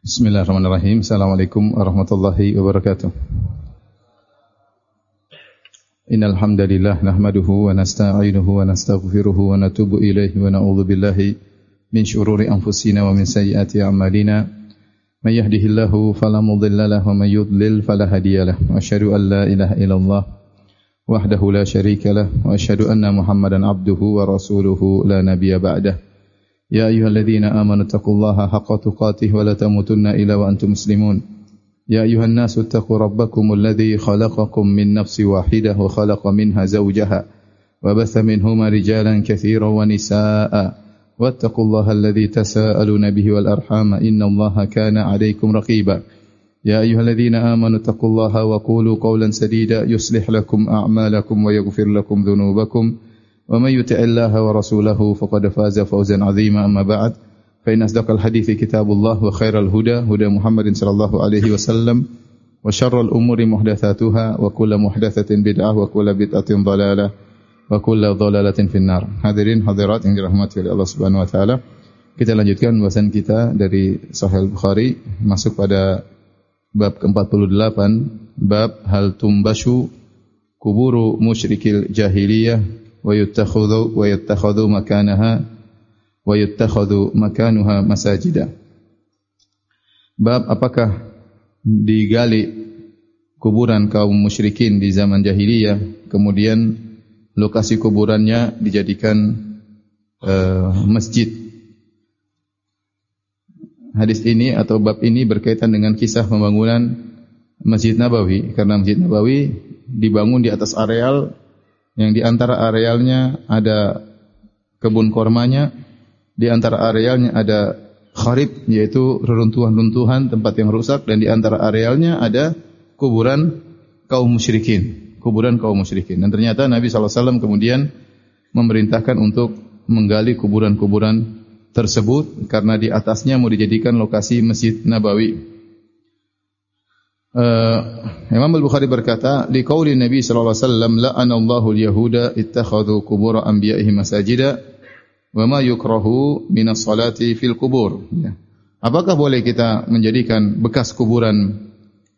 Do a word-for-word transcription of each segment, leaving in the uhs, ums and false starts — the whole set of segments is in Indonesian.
Bismillahirrahmanirrahim. Assalamualaikum warahmatullahi wabarakatuh. Innal hamdalillah nahmaduhu wa nasta'inuhu wa nastaghfiruhu wa natubu ilaihi wa na'udzu billahi min shururi anfusina wa min sayyiati a'malina. May yahdihillahu fala mudilla lahu wa may yudlil fala hadiya lahu. Wa asyhadu an la ilaha illallah wahdahu la syarika lahu wa asyhadu anna Muhammadan abduhu wa rasuluhu la nabiyya ba'dahu. Ya ayyuhalladzina amanu taqullaha haqqa tuqatih wa la tamutunna illa wa antum muslimun. Ya ayyuhan nasu taqu rabbakumul ladzi khalaqakum min nafsin wahidah wa khalaqa minha zawjaha wa batha minhuma rijalan katsiran wa nisaa'a wattaqullaha alladzi tasaaluna bihi wal arhama innallaha kana 'alaykum raqiba. Ya ayyuhalladzina amanu taqullaha wa qulu qawlan sadida yuslih lakum a'malakum wa yaghfir lakum dhunubakum. ومن يطع الله ورسوله فقد فاز فوزا عظيما أما بعد فإن أصدق الحديث كتاب الله وخير الهدى هدى محمد صلى الله عليه وسلم وشر الأمور محدثاتها وكل محدثة بدعة وكل بدعة ضلالة وكل ضلالة في النار. Hadirin hadirat yang dirahmati oleh Allah Subhanahu wa taala, kita lanjutkan pembahasan kita dari Sahih Bukhari, masuk pada bab ke empat puluh delapan, bab hal tumbashu kuburu musyrikil jahiliyah wa yuttakhadhu wa yattakhadhu makanaha wa yattakhadhu makanuha masajida. Bab apakah digali kuburan kaum musyrikin di zaman jahiliyah, kemudian lokasi kuburannya dijadikan uh, masjid. Hadis ini atau bab ini berkaitan dengan kisah pembangunan Masjid Nabawi, karena Masjid Nabawi dibangun di atas areal yang di antara arealnya ada kebun kormanya, di antara arealnya ada kharib, yaitu reruntuhan-runtuhan tempat yang rusak, dan di antara arealnya ada kuburan kaum musyrikin, kuburan kaum musyrikin. Dan ternyata Nabi sallallahu alaihi wasallam kemudian memerintahkan untuk menggali kuburan-kuburan tersebut karena di atasnya mau dijadikan lokasi Masjid Nabawi. Uh, Imam Al-Bukhari berkata, liqauli Nabi sallallahu alaihi wasallam la'ana Allahu al-yahuda ittakhadhu qubur anbiya'ihim masajida wa ma yukrahu min as-salati fil qubur. Ya. Apakah boleh kita menjadikan bekas kuburan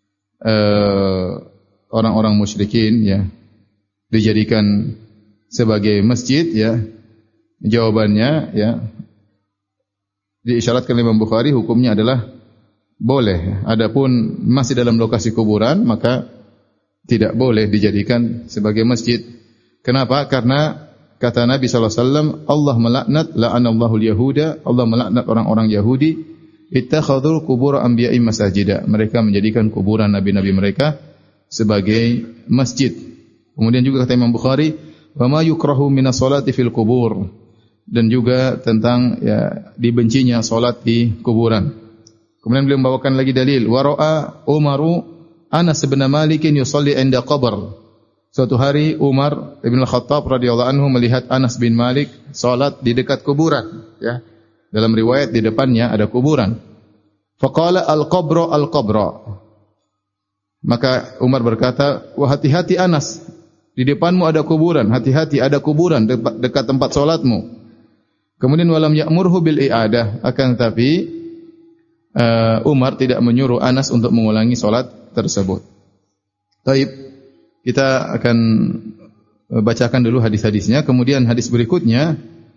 uh, orang-orang musyrikin ya dijadikan sebagai masjid ya? Jawabannya ya diisyaratkan oleh Imam Bukhari, hukumnya adalah boleh. Adapun masih dalam lokasi kuburan, maka tidak boleh dijadikan sebagai masjid. Kenapa? Karena kata Nabi sallallahu alaihi wasallam, Allah melaknat, la'anallahu al-yahuda, Allah melaknat orang-orang Yahudi, ittakhadhu qubur anbiya'i masajida. Mereka menjadikan kuburan nabi-nabi mereka sebagai masjid. Kemudian juga kata Imam Bukhari, wa ma yukrahu minas salati fil qubur, dan juga tentang ya dibencinya salat di kuburan. Kemudian beliau membawakan lagi dalil, wa ra'a Umaru Anas bin Malik yusalli 'inda qabr. Suatu hari Umar bin Al-Khattab radhiyallahu anhu melihat Anas bin Malik salat di dekat kuburan, ya. Dalam riwayat di depannya ada kuburan. Faqala al-qabru al-qabra. Maka Umar berkata, "Wah, hati-hati Anas, di depanmu ada kuburan, hati-hati ada kuburan dekat tempat salatmu." Kemudian walam ya'murhu bil i'adah, akan tetapi Uh, Umar tidak menyuruh Anas untuk mengulangi salat tersebut. Baik, kita akan bacakan dulu hadis-hadisnya, kemudian hadis berikutnya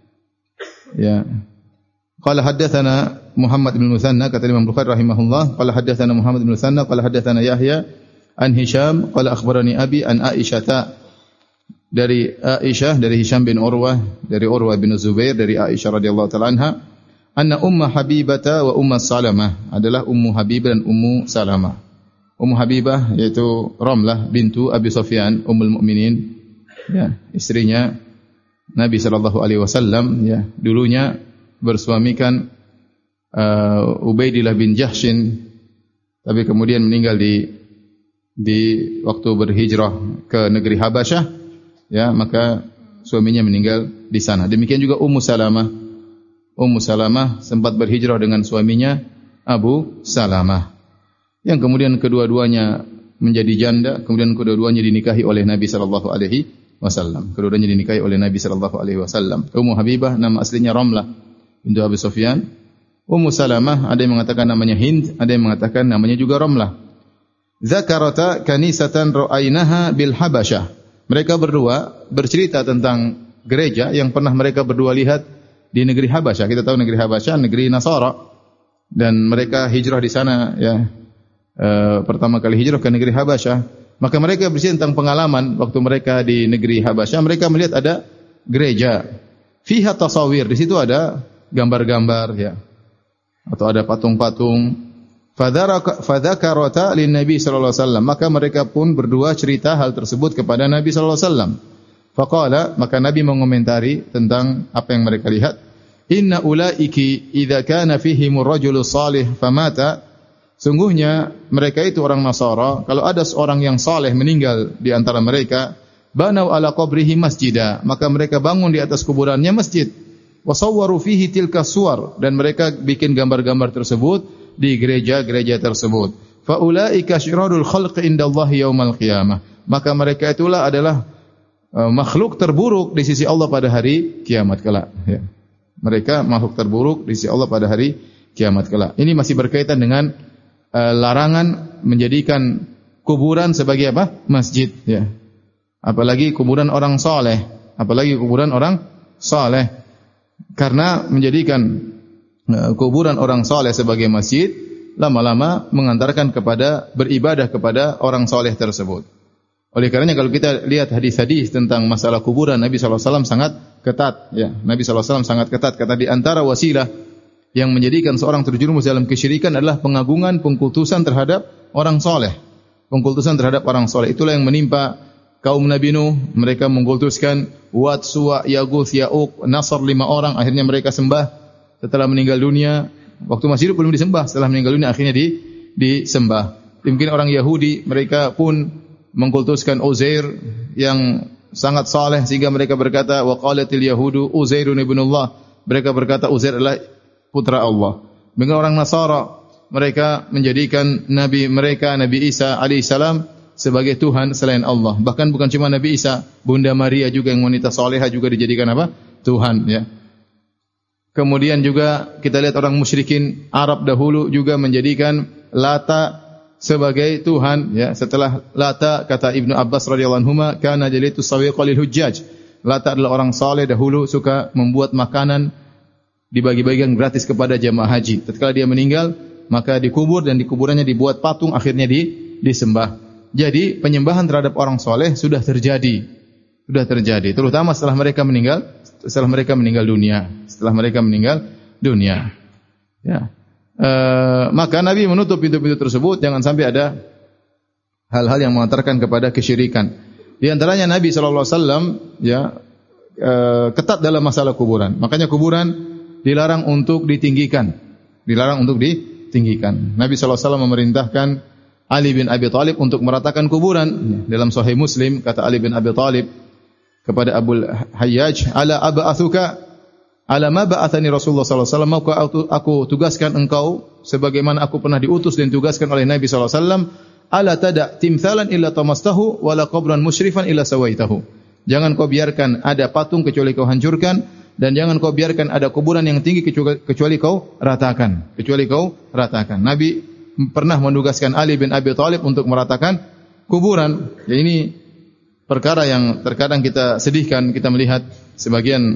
ya. Qala haddatsana Muhammad bin Musanna, kata Imam Bukhari rahimahullah, qala haddatsana Muhammad bin Musanna qala haddatsana Yahya an Hisham qala akhbarani abi an Aisyah, dari Aisyah dari Hisham bin Urwah dari Urwah bin Zubair dari Aisyah radhiyallahu taala anha, anna Ummu Habibah wa Ummu Salamah, adalah Ummu Habibah dan Ummu Salamah. Ummu Habibah yaitu Ramlah bintu Abi Sufyan Ummul Mukminin, ya, istrinya Nabi sallallahu alaihi wasallam, ya, dulunya bersuamikan uh, Ubaidillah bin Jahshin, tapi kemudian meninggal di di waktu berhijrah ke negeri Habasyah, ya, maka suaminya meninggal di sana. Demikian juga Ummu Salamah. Ummu Salamah sempat berhijrah dengan suaminya Abu Salamah, yang kemudian kedua-duanya menjadi janda, kemudian kedua-duanya dinikahi oleh Nabi sallallahu alaihi wasallam. Kedua-duanya dinikahi oleh Nabi sallallahu alaihi wasallam. Ummu Habibah nama aslinya Ramlah bintu Abi Sufyan, Ummu Salamah, ada yang mengatakan namanya Hind, ada yang mengatakan namanya juga Ramlah. Zakarata kanisatan ra'ainaha bil Habasyah. Mereka berdua bercerita tentang gereja yang pernah mereka berdua lihat di negeri Habasyah. Kita tahu negeri Habasyah negeri Nasara, dan mereka hijrah di sana ya. E, pertama kali hijrah ke negeri Habasyah. Maka mereka bercerita tentang pengalaman waktu mereka di negeri Habasyah. Mereka melihat ada gereja. Fiha tasawir, di situ ada gambar-gambar ya. Atau ada patung-patung. Fadzakarata lin Nabi sallallahu alaihi wasallam, maka mereka pun berdua cerita hal tersebut kepada Nabi sallallahu alaihi wasallam. Faqala, maka Nabi mengomentari tentang apa yang mereka lihat. Inna ulaiki idza kana fihim ar-rajulu salih famata, sungguhnya mereka itu orang Nasara, kalau ada seorang yang saleh meninggal di antara mereka, banau ala qabrihi masjida, maka mereka bangun di atas kuburannya masjid. Wasawwaru fihi tilka suwar, dan mereka bikin gambar-gambar tersebut di gereja-gereja tersebut. Fa ulaika syirarul khalqi indallahi yaumal qiyamah, maka mereka itulah adalah uh, makhluk terburuk di sisi Allah pada hari kiamat kelak ya. Mereka makhluk terburuk di sisi Allah pada hari kiamat kelak. Ini masih berkaitan dengan uh, larangan menjadikan kuburan sebagai apa? Masjid ya. Apalagi kuburan orang saleh, apalagi kuburan orang saleh. Karena menjadikan kuburan orang saleh sebagai masjid lama-lama mengantarkan kepada beribadah kepada orang saleh tersebut. Oleh karenanya kalau kita lihat hadis-hadis tentang masalah kuburan, Nabi sallallahu alaihi wasallam sangat ketat ya. Nabi sallallahu alaihi wasallam sangat ketat, kata di antara wasilah yang menjadikan seorang terjerumus dalam kesyirikan adalah pengagungan, pengkultusan terhadap orang saleh. Pengkultusan terhadap orang saleh itulah yang menimpa kaum Nabi Nuh. Mereka mengkultuskan Wat, Suwa, Yaguth, Ya'uq, Nasr, lima orang, akhirnya mereka sembah. Setelah meninggal dunia, waktu masih hidup belum disembah, setelah meninggal dunia akhirnya di, disembah. Mungkin orang Yahudi, mereka pun mengkultuskan Uzair yang sangat saleh sehingga mereka berkata wa qalatil yahudu Uzairun ibnullah. Mereka berkata Uzair adalah putra Allah. Mungkin orang Nasara, mereka menjadikan nabi mereka Nabi Isa alaihissalam sebagai Tuhan selain Allah. Bahkan bukan cuma Nabi Isa, Bunda Maria juga yang wanita salehah juga dijadikan apa? Tuhan ya. Kemudian juga kita lihat orang musyrikin Arab dahulu juga menjadikan Lata sebagai Tuhan ya. Setelah Lata, kata Ibnu Abbas radhiyallahu anhuma, kana jalitu sawiqa lil hujjaj. Lata adalah orang saleh dahulu, suka membuat makanan dibagi-bagikan gratis kepada jemaah haji. Tatkala dia meninggal, maka dikubur dan di kuburannya dibuat patung, akhirnya di, disembah. Jadi penyembahan terhadap orang saleh sudah terjadi. Sudah terjadi, terutama setelah mereka meninggal, setelah mereka meninggal dunia, setelah mereka meninggal dunia. Ya. E, maka Nabi menutup pintu-pintu tersebut, jangan sampai ada hal-hal yang mengantarkan kepada kesyirikan. Di antaranya Nabi sallallahu alaihi wasallam ya e, ketat dalam masalah kuburan. Makanya kuburan dilarang untuk ditinggikan. Dilarang untuk ditinggikan. Nabi sallallahu alaihi wasallam memerintahkan Ali bin Abi Thalib untuk meratakan kuburan. Dalam Sahih Muslim kata Ali bin Abi Thalib kepada Abu Hayyaj, ala aba'athuka ala ma ba'athani Rasulullah sallallahu alaihi wasallam, maka aku tugaskan engkau sebagaimana aku pernah diutus dan tugaskan oleh Nabi sallallahu alaihi wasallam, ala tada timthalan illa tamastahu wala qabran musyrifan illa sawaitahu. Jangan kau biarkan ada patung kecuali kau hancurkan, dan jangan kau biarkan ada kuburan yang tinggi kecuali kau ratakan, kecuali kau ratakan. Nabi pernah menugaskan Ali bin Abi Thalib untuk meratakan kuburan. Ya, ini perkara yang terkadang kita sedihkan, kita melihat sebagian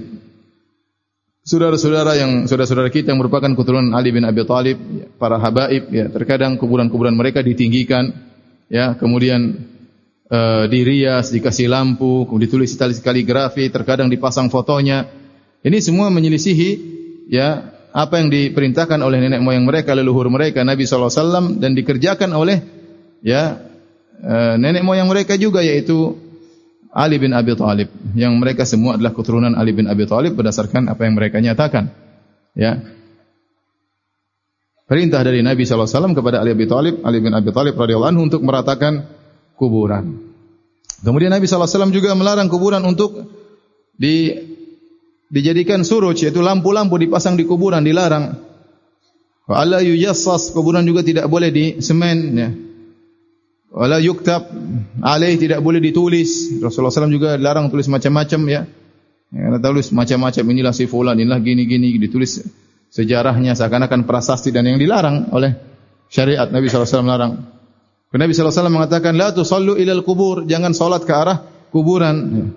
saudara-saudara yang saudara-saudara kita yang merupakan keturunan Ali bin Abi Thalib, para habaib, ya, terkadang kuburan-kuburan mereka ditinggikan, ya, kemudian uh, dirias, dikasih lampu, kemudian ditulis kaligrafi, terkadang dipasang fotonya. Ini semua menyelisihi ya apa yang diperintahkan oleh nenek moyang mereka, leluhur mereka, Nabi sallallahu alaihi wasallam, dan dikerjakan oleh ya uh, nenek moyang mereka juga, yaitu Ali bin Abi Thalib, yang mereka semua adalah keturunan Ali bin Abi Thalib berdasarkan apa yang mereka nyatakan. Ya. Perintah dari Nabi sallallahu alaihi wasallam kepada Ali bin Abi Thalib, Ali bin Abi Thalib radhiyallahu anhu untuk meratakan kuburan. Kemudian Nabi sallallahu alaihi wasallam juga melarang kuburan untuk di dijadikan suruj, yaitu lampu-lampu dipasang di kuburan, dilarang. Wa alla yujassas, kuburan juga tidak boleh di semen, ya. Wala yuktab alaih, tidak boleh ditulis. Rasulullah sallallahu alaihi wasallam juga larang tulis macam-macam, ya. Ya, tulis macam-macam, inilah si fulan, inilah gini-gini, ditulis sejarahnya seakan-akan prasasti dan yang dilarang oleh syariat. Nabi sallallahu alaihi wasallam melarang. Nabi sallallahu alaihi wasallam mengatakan, la tusallu ilal kubur, jangan salat ke arah kuburan.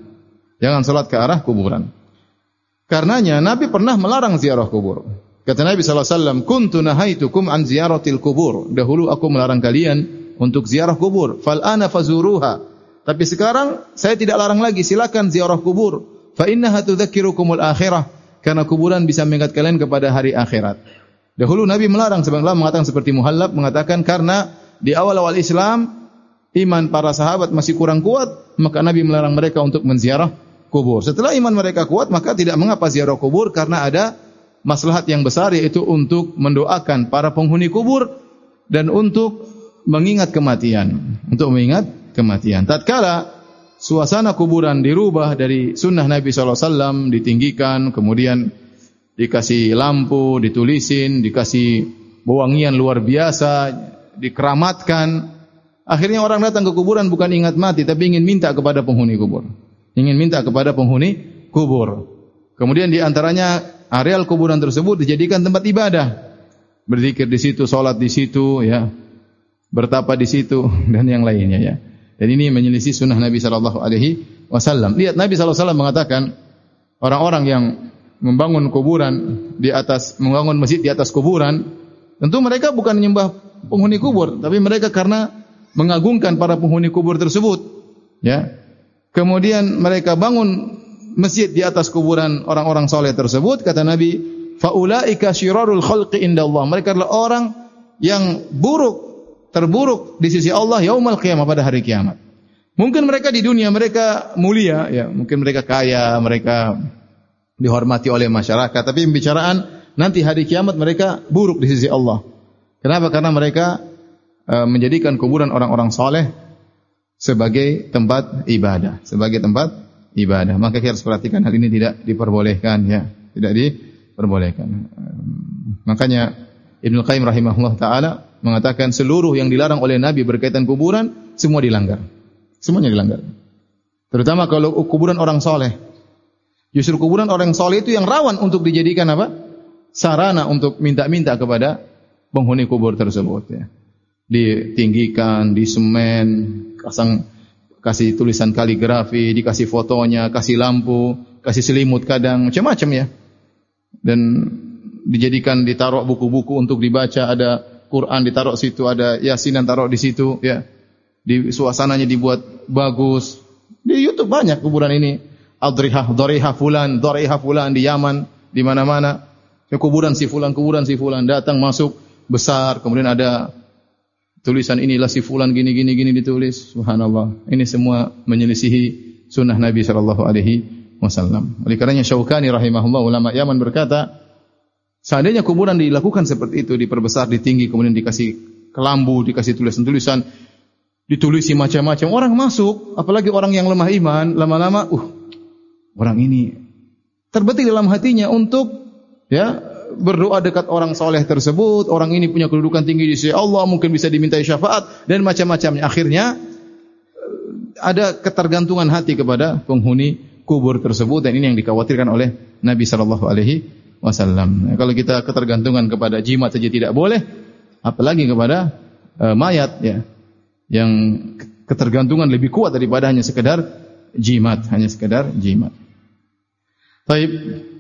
Jangan salat ke arah kuburan. Karenanya Nabi pernah melarang ziarah kubur. Kata Nabi sallallahu alaihi wasallam, kuntu nahaitukum an ziyaratil kubur. Dahulu aku melarang kalian untuk ziarah kubur. Fal ana fazuruha. Tapi sekarang saya tidak larang lagi, silakan ziarah kubur. Fa innaha tudzakirukumul akhirah. Karena kuburan bisa mengingat kalian kepada hari akhirat. Dahulu Nabi melarang, sebenarnya mengatakan seperti Muhallab mengatakan karena di awal-awal Islam iman para sahabat masih kurang kuat, maka Nabi melarang mereka untuk menziarah kubur. Setelah iman mereka kuat, maka tidak mengapa ziarah kubur karena ada maslahat yang besar, yaitu untuk mendoakan para penghuni kubur dan untuk mengingat kematian, untuk mengingat kematian. Tatkala suasana kuburan dirubah dari sunnah Nabi sallallahu alaihi wasallam, ditinggikan, kemudian dikasih lampu, ditulisin, dikasih wewangian luar biasa, dikeramatkan. Akhirnya orang datang ke kuburan bukan ingat mati, tapi ingin minta kepada penghuni kubur. Ingin minta kepada penghuni kubur. Kemudian di antaranya areal kuburan tersebut dijadikan tempat ibadah. Berzikir di situ, salat di situ, ya. Bertapa di situ dan yang lainnya, ya. Dan ini menyelisih sunnah Nabi sallallahu alaihi wasallam. Lihat Nabi sallallahu alaihi wasallam mengatakan orang-orang yang membangun kuburan di atas membangun masjid di atas kuburan, tentu mereka bukan menyembah penghuni kubur, tapi mereka karena mengagungkan para penghuni kubur tersebut, ya. Kemudian mereka bangun masjid di atas kuburan orang-orang soleh tersebut, kata Nabi, faulaika syirarul khalqi indallah. Mereka adalah orang yang buruk, terburuk di sisi Allah yaumul qiyamah, pada hari kiamat. Mungkin mereka di dunia mereka mulia, ya, mungkin mereka kaya, mereka dihormati oleh masyarakat, tapi pembicaraan nanti hari kiamat mereka buruk di sisi Allah. Kenapa? Karena mereka uh, menjadikan kuburan orang-orang soleh sebagai tempat ibadah, sebagai tempat ibadah. Maka kita harus perhatikan hal ini tidak diperbolehkan, ya, tidak diperbolehkan. Um, makanya Ibnu Qayyim rahimahullah taala mengatakan seluruh yang dilarang oleh Nabi berkaitan kuburan semua dilanggar. Semuanya dilanggar. Terutama kalau kuburan orang soleh. Justru kuburan orang soleh itu yang rawan untuk dijadikan apa? Sarana untuk minta-minta kepada penghuni kubur tersebut, ya. Ditinggikan, disemen, kasang kasih tulisan kaligrafi, dikasih fotonya, kasih lampu, kasih selimut kadang, macam-macam, ya. Dan dijadikan ditaruh buku-buku untuk dibaca, ada Quran ditaruh situ, ada Yasinan taruh di situ, ya. Di suasananya dibuat bagus. Di YouTube banyak kuburan ini. Adrihah, Doriha fulan, Doriha fulan di Yaman, di mana-mana. Kuburan si fulan, kuburan si fulan, datang masuk besar, kemudian ada tulisan inilah si fulan gini gini gini ditulis. Subhanallah. Ini semua menyelisihi sunnah Nabi sallallahu alaihi wasallam. Oleh karenanya Syaukani rahimahullah, ulama Yaman, berkata, seandainya kuburan dilakukan seperti itu, diperbesar, ditinggi, kemudian dikasih kelambu, dikasih tulisan-tulisan, ditulisi macam-macam, orang masuk, apalagi orang yang lemah iman, lama-lama, uh, orang ini terbetik dalam hatinya untuk, ya, berdoa dekat orang soleh tersebut. Orang ini punya kedudukan tinggi di sisi Allah, mungkin bisa dimintai syafaat dan macam-macamnya. Akhirnya ada ketergantungan hati kepada penghuni kubur tersebut, dan ini yang dikhawatirkan oleh Nabi sallallahu alaihi wasallam. Kalau kita ketergantungan kepada jimat saja tidak boleh, apalagi kepada uh, mayat, ya, yang ketergantungan lebih kuat daripada hanya sekedar jimat, hanya sekedar jimat. Baik.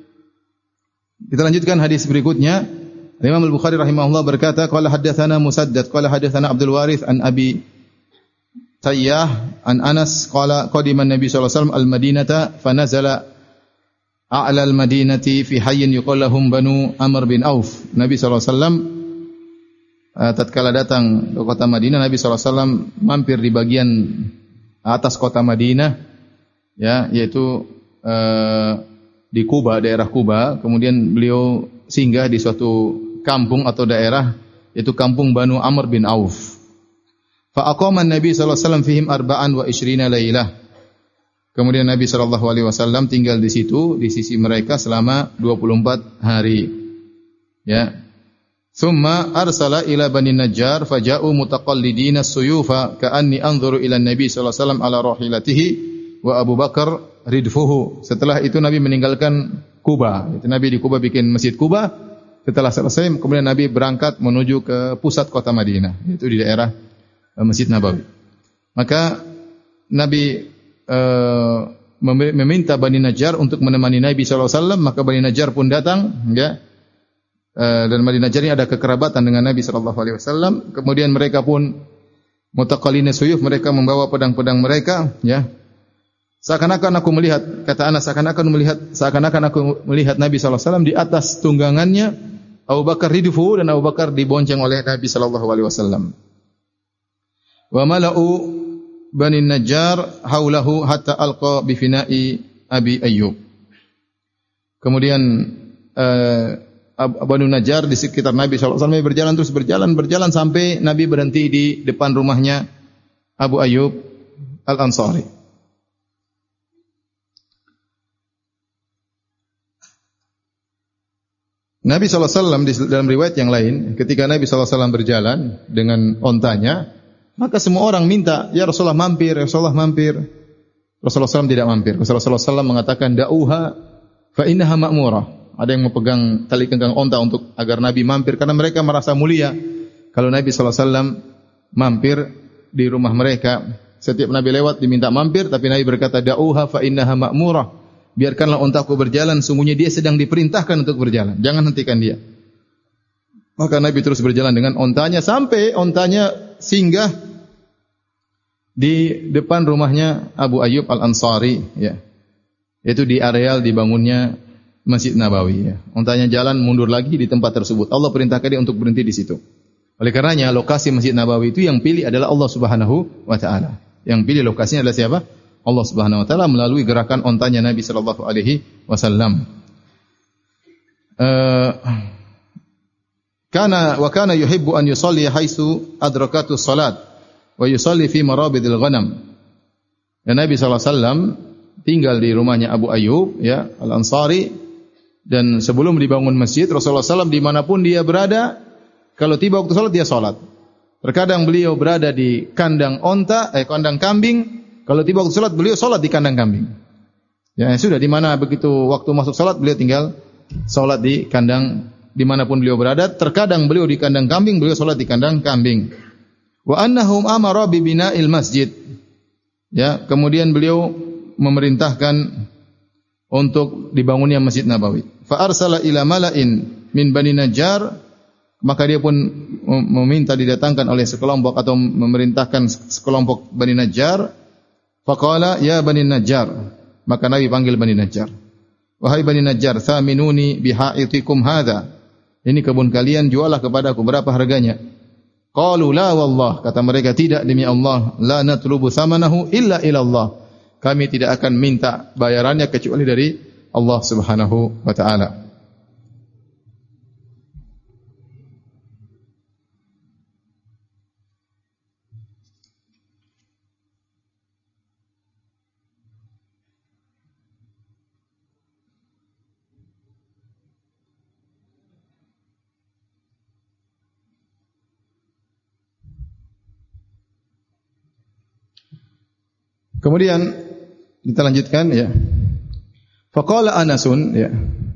Kita lanjutkan hadis berikutnya. Imam Al-Bukhari rahimahullah berkata, qala haddatsana Musaddad, qala haddatsana Abdul Warith an Abi Tayyah an Anas qala qadima an-nabi sallallahu alaihi wasallam al-Madinata fa nazala a'la al-Madinati fi hayyin yuqal lahum Banu Amr bin Auf. Nabi sallallahu alaihi wasallam uh, tatkala datang ke kota Madinah, Nabi sallallahu alaihi wasallam mampir di bagian atas kota Madinah, ya, yaitu uh, di Kuba, daerah Kuba. Kemudian beliau singgah di suatu kampung atau daerah, yaitu kampung Banu Amr bin Auf. Fa aqama an-nabi sallallahu alaihi wasallam fihim arba'an wa ishrina lailah. Kemudian Nabi sallallahu alaihi wasallam tinggal di situ, di sisi mereka selama dua puluh empat hari. Ya. Tsumma arsala ila Bani Najjar faja'u mutaqallidina as-suyufa ka'anni anzuru ila an-nabi sallallahu alaihi wasallam ala rahilatihi wa Abu Bakar ridfuhu. Setelah itu Nabi meninggalkan Kuba. Itu Nabi di Kuba bikin Masjid Kuba. Setelah selesai, kemudian Nabi berangkat menuju ke pusat kota Madinah, yaitu di daerah uh, Masjid Nabawi. Maka Nabi uh, meminta Bani Najjar untuk menemani Nabi sallallahu alaihi wasallam, maka Bani Najjar pun datang, ya. Uh, dan Bani Najjar ini ada kekerabatan dengan Nabi sallallahu alaihi wasallam. Kemudian mereka pun mutaqallina suyuf, mereka membawa pedang-pedang mereka, ya. Seakan-akan aku melihat, kata Anas, seakan-akan melihat, seakan-akan aku melihat Nabi sallallahu alaihi wasallam di atas tunggangannya, Abu Bakar ridfu, dan Abu Bakar dibonceng oleh Nabi sallallahu alaihi wasallam. Wa mala'u Bani Najjar haulahu hatta alqa bi fina'i Abi Ayyub. Kemudian uh, Bani Najjar di sekitar Nabi sallallahu alaihi wasallam berjalan terus berjalan berjalan sampai Nabi berhenti di depan rumahnya Abu Ayyub Al-Ansari. Nabi sallallahu alaihi wasallam di dalam riwayat yang lain, ketika Nabi sallallahu alaihi wasallam berjalan dengan ontanya, maka semua orang minta, ya Rasulullah mampir, ya Rasulullah mampir. Rasulullah sallallahu alaihi wasallam tidak mampir. Rasulullah sallallahu alaihi wasallam mengatakan, da'uha fa innaha ma'murah. Ada yang memegang tali genggam onta untuk agar Nabi mampir, karena mereka merasa mulia kalau Nabi sallallahu alaihi wasallam mampir di rumah mereka. Setiap Nabi lewat diminta mampir, tapi Nabi berkata, da'uha fa innaha ma'murah. Biarkanlah ontaku berjalan, sungguhnya dia sedang diperintahkan untuk berjalan. Jangan hentikan dia. Maka Nabi terus berjalan dengan ontanya sampai ontanya singgah di depan rumahnya Abu Ayyub Al-Ansari, ya. Yaitu di areal dibangunnya Masjid Nabawi, ya. Ontanya jalan mundur lagi di tempat tersebut. Allah perintahkan dia untuk berhenti di situ. Oleh karenanya lokasi Masjid Nabawi itu yang pilih adalah Allah Subhanahu wa taala. Yang pilih lokasinya adalah siapa? Allah Subhanahu wa taala melalui gerakan ontanya Nabi sallallahu alaihi wasallam. Uh, kana wa kana yuhibbu an yusalli haitsu adrakatu salat wa yusalli fi marabidil ghanam. Dan Nabi sallallahu alaihi wasallam tinggal di rumahnya Abu Ayyub, ya, Al-Ansari, dan sebelum dibangun masjid, Rasulullah sallallahu alaihi wasallam dimanapun dia berada, kalau tiba waktu salat dia salat. Terkadang beliau berada di kandang onta, eh kandang kambing. Kalau tiba waktu salat, beliau salat di kandang kambing. Ya sudah, di mana begitu waktu masuk salat, beliau tinggal salat di kandang dimanapun beliau berada. Terkadang beliau di kandang kambing, beliau salat di kandang kambing. Wa annahum amara bi bina'il masjid. Ya, kemudian beliau memerintahkan untuk dibangunnya Masjid Nabawi. Fa arsala ila mala'in min Bani Najjar, maka dia pun meminta didatangkan oleh sekelompok atau memerintahkan sekelompok Bani Najjar. Faqala ya Bani Najjar, maka Nabi panggil Bani Najjar. Wahai Bani Najjar, thaminuni bihaitikum hadza. Ini kebun kalian, jualah kepadaku, berapa harganya? Qalu la wallah, kata mereka, tidak demi Allah, la natlubu thamanahu illa ila Allah. Kami tidak akan minta bayarannya kecuali dari Allah Subhanahu wa taala. Kemudian kita lanjutkan, ya. Faqala Anasun, ya.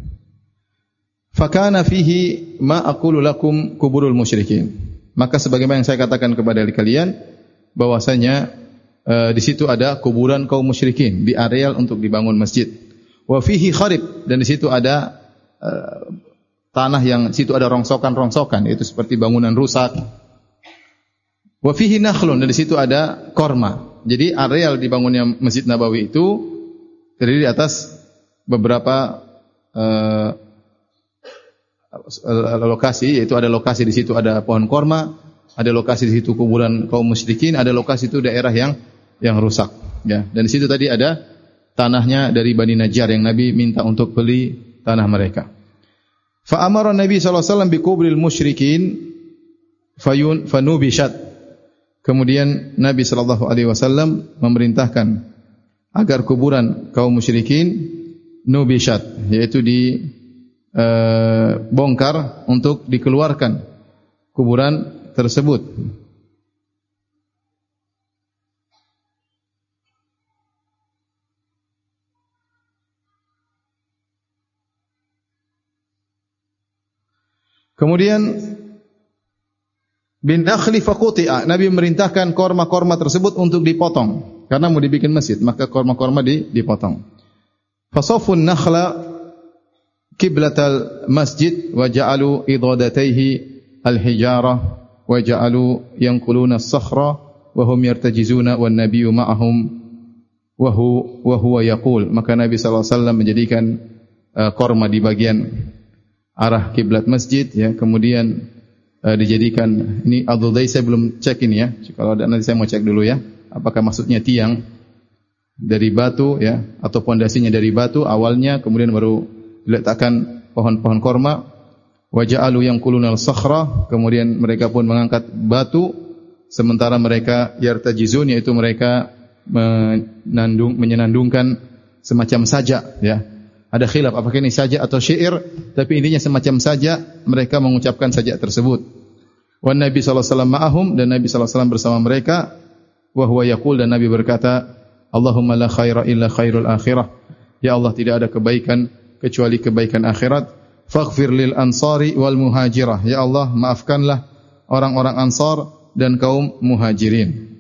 Fakana fihi ma aqulu lakum kuburul musyrikin. Maka sebagaimana yang saya katakan kepada kalian bahwasanya uh, di situ ada kuburan kaum musyrikin di areal untuk dibangun masjid. Wa fihi kharib, dan di situ ada uh, tanah yang situ ada rongsokan-rongsokan, yaitu seperti bangunan rusak. Wa fihi nakhlun, dan di situ ada korma. Jadi areal dibangunnya Masjid Nabawi itu terdiri di atas beberapa uh, lokasi, yaitu ada lokasi di situ ada pohon korma, ada lokasi di situ kuburan kaum musyrikin, ada lokasi itu daerah yang yang rusak, ya. Dan di situ tadi ada tanahnya dari Bani Najjar yang Nabi minta untuk beli tanah mereka. Fa amara Nabi sallallahu alaihi wasallam bi kubril musyrikin fayun fanubishat. Kemudian Nabi sallallahu alaihi wasallam memerintahkan agar kuburan kaum musyrikin nubishat, yaitu dibongkar uh, untuk dikeluarkan kuburan tersebut. Kemudian bin nakhli faquti'a, Nabi memerintahkan korma-korma tersebut untuk dipotong karena mau dibikin masjid, maka korma-korma dipotong. Fasafun nakhla qiblatal masjid wa ja'alu idadatayhi al-hijarah wa ja'alu yanquluna as-sakhra wa hum yartajizuna wan nabiyyu ma'ahum wa hu wa huwa yaqul. Maka Nabi sallallahu alaihi wasallam menjadikan uh, korma di bagian arah kiblat masjid, ya, kemudian Uh, dijadikan, ini Adudai saya belum cek ini ya. Kalau ada nanti saya mau cek dulu ya. Apakah maksudnya tiang dari batu ya atau pondasinya dari batu awalnya kemudian baru diletakkan pohon-pohon korma. Wa ja'alu yanqulunal sakhra, kemudian mereka pun mengangkat batu sementara mereka yartajizun, yaitu mereka menandung menyenandungkan semacam sajak ya. Ada khilaf apakah ini sajak atau syair, tapi intinya semacam sajak, mereka mengucapkan sajak tersebut. Wan Nabi sallallahu alaihi wasallam ma'ahum, dan Nabi sallallahu alaihi wasallam bersama mereka. Wa huwa yaqul, dan Nabi berkata, Allahumma la khaira illa khairul akhirah. Ya Allah, tidak ada kebaikan kecuali kebaikan akhirat. Faghfir lil ansari wal muhajirah. Ya Allah, maafkanlah orang-orang Ansar dan kaum Muhajirin.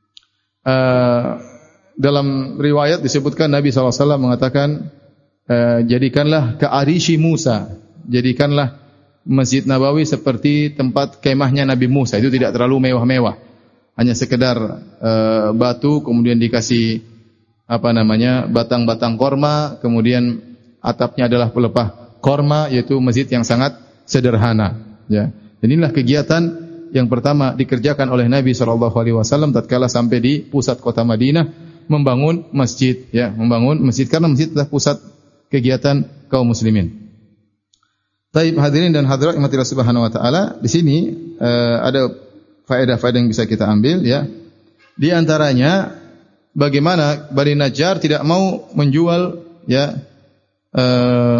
Uh, dalam riwayat disebutkan Nabi sallallahu alaihi wasallam mengatakan, Uh, jadikanlah kearishi Musa, jadikanlah Masjid Nabawi seperti tempat kemahnya Nabi Musa. Itu tidak terlalu mewah-mewah, hanya sekedar uh, batu, kemudian dikasih apa namanya batang-batang korma, kemudian atapnya adalah pelepah korma, yaitu masjid yang sangat sederhana. Ya, inilah kegiatan yang pertama dikerjakan oleh Nabi Shallallahu Alaihi Wasallam tatkala sampai di pusat kota Madinah, membangun masjid. Ya, membangun masjid karena masjid adalah pusat kegiatan kaum muslimin. Taib hadirin dan hadirat yang dirahmati Subhanahu wa taala, di sini uh, ada faedah-faedah yang bisa kita ambil ya. Di antaranya bagaimana Bani Najjar tidak mau menjual ya uh,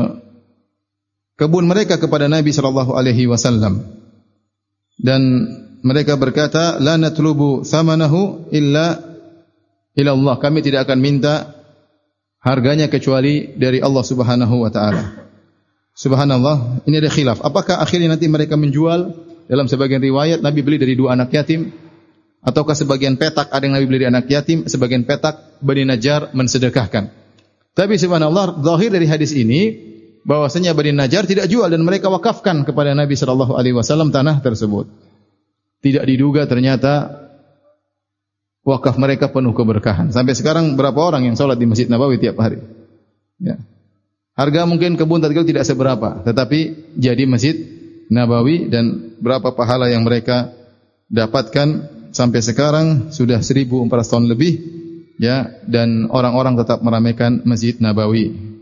kebun mereka kepada Nabi sallallahu alaihi wasallam. Dan mereka berkata, la natlubu thamanahu illa ila Allah. Kami tidak akan minta harganya kecuali dari Allah Subhanahu wa taala. Subhanallah, ini ada khilaf. Apakah akhirnya nanti mereka menjual? Dalam sebagian riwayat Nabi beli dari dua anak yatim, ataukah sebagian petak ada yang Nabi beli dari anak yatim, sebagian petak Bani Najjar mensedekahkan. Tapi subhanallah, zahir dari hadis ini bahwasanya Bani Najjar tidak jual dan mereka wakafkan kepada Nabi sallallahu alaihi wasallam tanah tersebut. Tidak diduga ternyata wakaf mereka penuh keberkahan. Sampai sekarang berapa orang yang sholat di Masjid Nabawi tiap hari? Ya. Harga mungkin kebun tatkala tidak seberapa, tetapi jadi Masjid Nabawi, dan berapa pahala yang mereka dapatkan sampai sekarang sudah seribu empat ratus tahun lebih, ya, dan orang-orang tetap meramaikan Masjid Nabawi.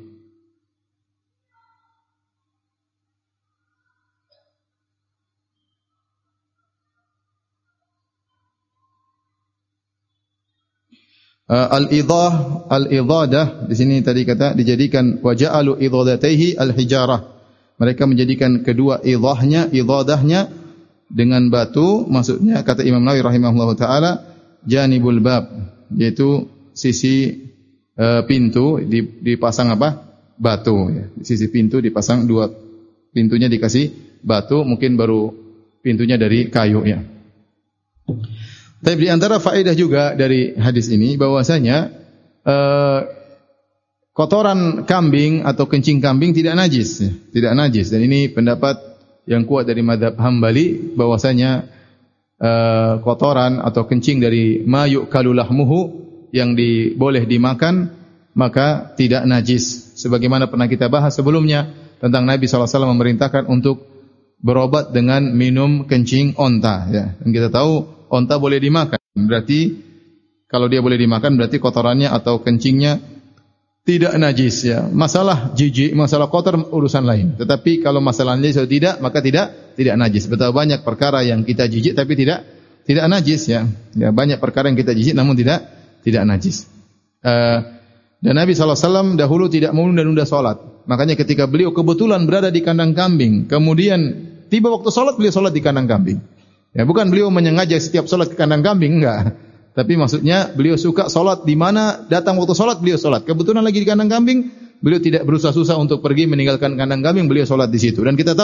Uh, al-idah, al-idadah di sini tadi kata dijadikan waja'alu idadataihi al-hijarah. Mereka menjadikan kedua idahnya, idadahnya dengan batu, maksudnya kata Imam Nawawi rahimahullahu taala janibul bab, yaitu sisi uh, pintu dipasang apa? Batu ya. Di sisi pintu dipasang dua, pintunya dikasih batu, mungkin baru pintunya dari kayu ya. Tapi di antara faedah juga dari hadis ini bahwasanya eh, kotoran kambing atau kencing kambing tidak najis, ya, tidak najis. Dan ini pendapat yang kuat dari mazhab Hambali bahwasanya eh, kotoran atau kencing dari ma yu'kalu lahmuhu yang di, boleh dimakan maka tidak najis. Sebagaimana pernah kita bahas sebelumnya tentang Nabi sallallahu alaihi wasallam memerintahkan untuk berobat dengan minum kencing onta. Ya. Dan kita tahu onta boleh dimakan. Berarti kalau dia boleh dimakan berarti kotorannya atau kencingnya tidak najis ya. Masalah jijik, masalah kotor urusan lain. Tetapi kalau masalah najis atau tidak, maka tidak tidak najis. Betapa banyak perkara yang kita jijik tapi tidak tidak najis ya. Ya, banyak perkara yang kita jijik namun tidak tidak najis. Uh, dan Nabi sallallahu alaihi wasallam dahulu tidak menunda-nunda salat. Makanya ketika beliau kebetulan berada di kandang kambing, kemudian tiba waktu salat beliau salat di kandang kambing. Ya, bukan beliau menyengaja setiap salat ke kandang kambing, enggak. Tapi maksudnya beliau suka salat di mana datang waktu salat beliau salat. Kebetulan lagi di kandang kambing, beliau tidak berusaha-susah untuk pergi meninggalkan kandang kambing, beliau salat di situ. Dan kita tahu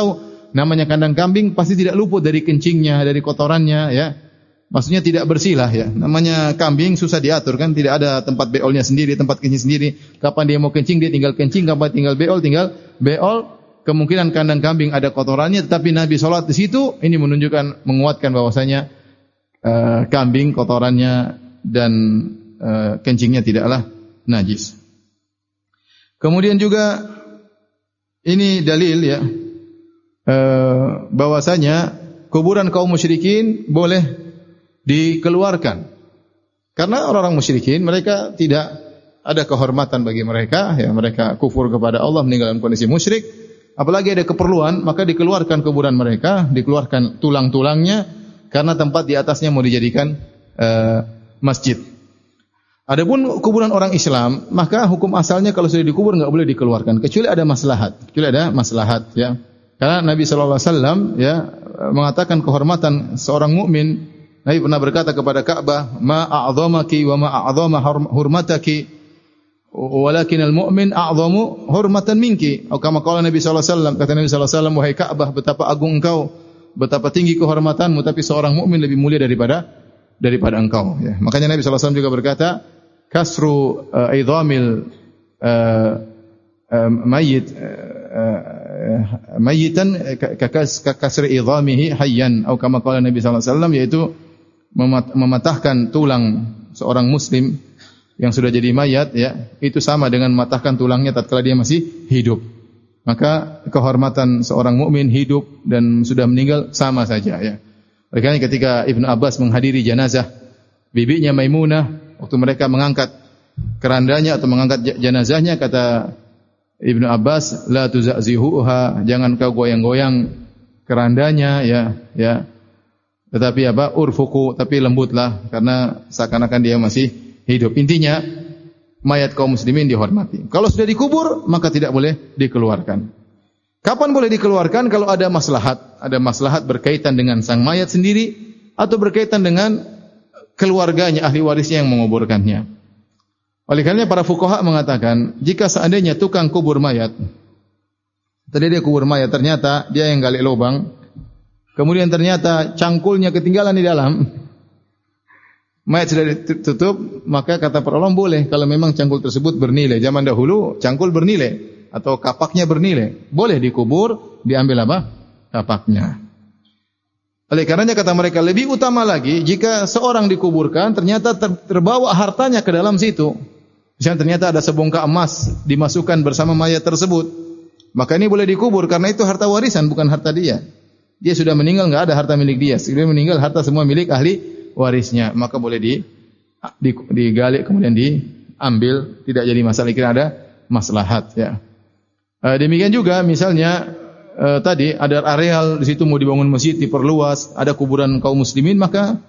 namanya kandang kambing pasti tidak luput dari kencingnya, dari kotorannya, ya. Maksudnya tidak bersih lah, ya. Namanya kambing susah diatur kan, tidak ada tempat beolnya sendiri, tempat kencing sendiri. Kapan dia mau kencing dia tinggal kencing, kapan tinggal beol tinggal beol. Kemungkinan kandang kambing ada kotorannya, tetapi Nabi salat di situ, ini menunjukkan menguatkan bahwasanya uh, kambing kotorannya dan uh, kencingnya tidaklah najis. Kemudian juga ini dalil, ya, uh, bahwasanya kuburan kaum musyrikin boleh dikeluarkan. Karena orang-orang musyrikin mereka tidak ada kehormatan bagi mereka, ya, mereka kufur kepada Allah, meninggal dalam kondisi musyrik. Apalagi ada keperluan, maka dikeluarkan kuburan mereka, dikeluarkan tulang-tulangnya karena tempat di atasnya mau dijadikan uh, masjid. Adapun kuburan orang Islam, maka hukum asalnya kalau sudah dikubur enggak boleh dikeluarkan kecuali ada maslahat. Kecuali ada maslahat, ya. Karena Nabi sallallahu alaihi wasallam, ya, mengatakan kehormatan seorang mukmin. Nabi pernah berkata kepada Ka'bah, "Ma a'dhamaki wa ma a'dhama hurmataki, walakin al-mu'min a'dhamu hurmatan minki." Atau kama qala Nabi sallallahu alaihi wasallam, kata Nabi sallallahu alaihi wasallam, "Wahai Ka'bah, betapa agung engkau, betapa tinggi kehormatanmu, tapi seorang mukmin lebih mulia daripada daripada engkau." Ya. Makanya Nabi sallallahu alaihi wasallam juga berkata, "Kasru uh, idhamil uh, uh, mayyit uh, uh, mayyitan kakas kasri idhamihi hayyan." Atau kama qala Nabi sallallahu alaihi wasallam, yaitu mematahkan tulang seorang muslim yang sudah jadi mayat, ya, itu sama dengan mematahkan tulangnya tatkala dia masih hidup. Maka kehormatan seorang mukmin hidup dan sudah meninggal sama saja, ya. Oleh karena ketika Ibnu Abbas menghadiri janazah bibinya Maimunah, waktu mereka mengangkat kerandanya atau mengangkat jenazahnya, kata Ibnu Abbas, "La tuzakzihuha," jangan kau goyang-goyang kerandanya, ya, ya. Tetapi apa? Urfuku, tapi lembutlah, karena seakan-akan dia masih hidup. Intinya mayat kaum muslimin dihormati. Kalau sudah dikubur, maka tidak boleh dikeluarkan. Kapan boleh dikeluarkan? Kalau ada maslahat, ada maslahat berkaitan dengan sang mayat sendiri atau berkaitan dengan keluarganya, ahli warisnya yang menguburkannya. Oleh karenanya para fuqaha mengatakan, jika seandainya tukang kubur mayat, tadi dia kubur mayat, ternyata dia yang gali lubang, kemudian ternyata cangkulnya ketinggalan di dalam, mayat sudah ditutup, maka kata para ulama boleh kalau memang cangkul tersebut bernilai. Zaman dahulu cangkul bernilai atau kapaknya bernilai, boleh dikubur, diambil apa? Kapaknya. Oleh karenanya kata mereka lebih utama lagi jika seorang dikuburkan ternyata ter terbawa hartanya ke dalam situ. Misalnya ternyata ada sebongkah emas dimasukkan bersama mayat tersebut, maka ini boleh dikubur karena itu harta warisan, bukan harta dia. Dia sudah meninggal, enggak ada harta milik dia. Dia meninggal, harta semua milik ahli warisnya. Maka boleh di, di digali kemudian diambil, tidak jadi masalah kira ada maslahat, ya. E, demikian juga misalnya e, tadi ada areal di situ mau dibangun masjid, diperluas, ada kuburan kaum muslimin, maka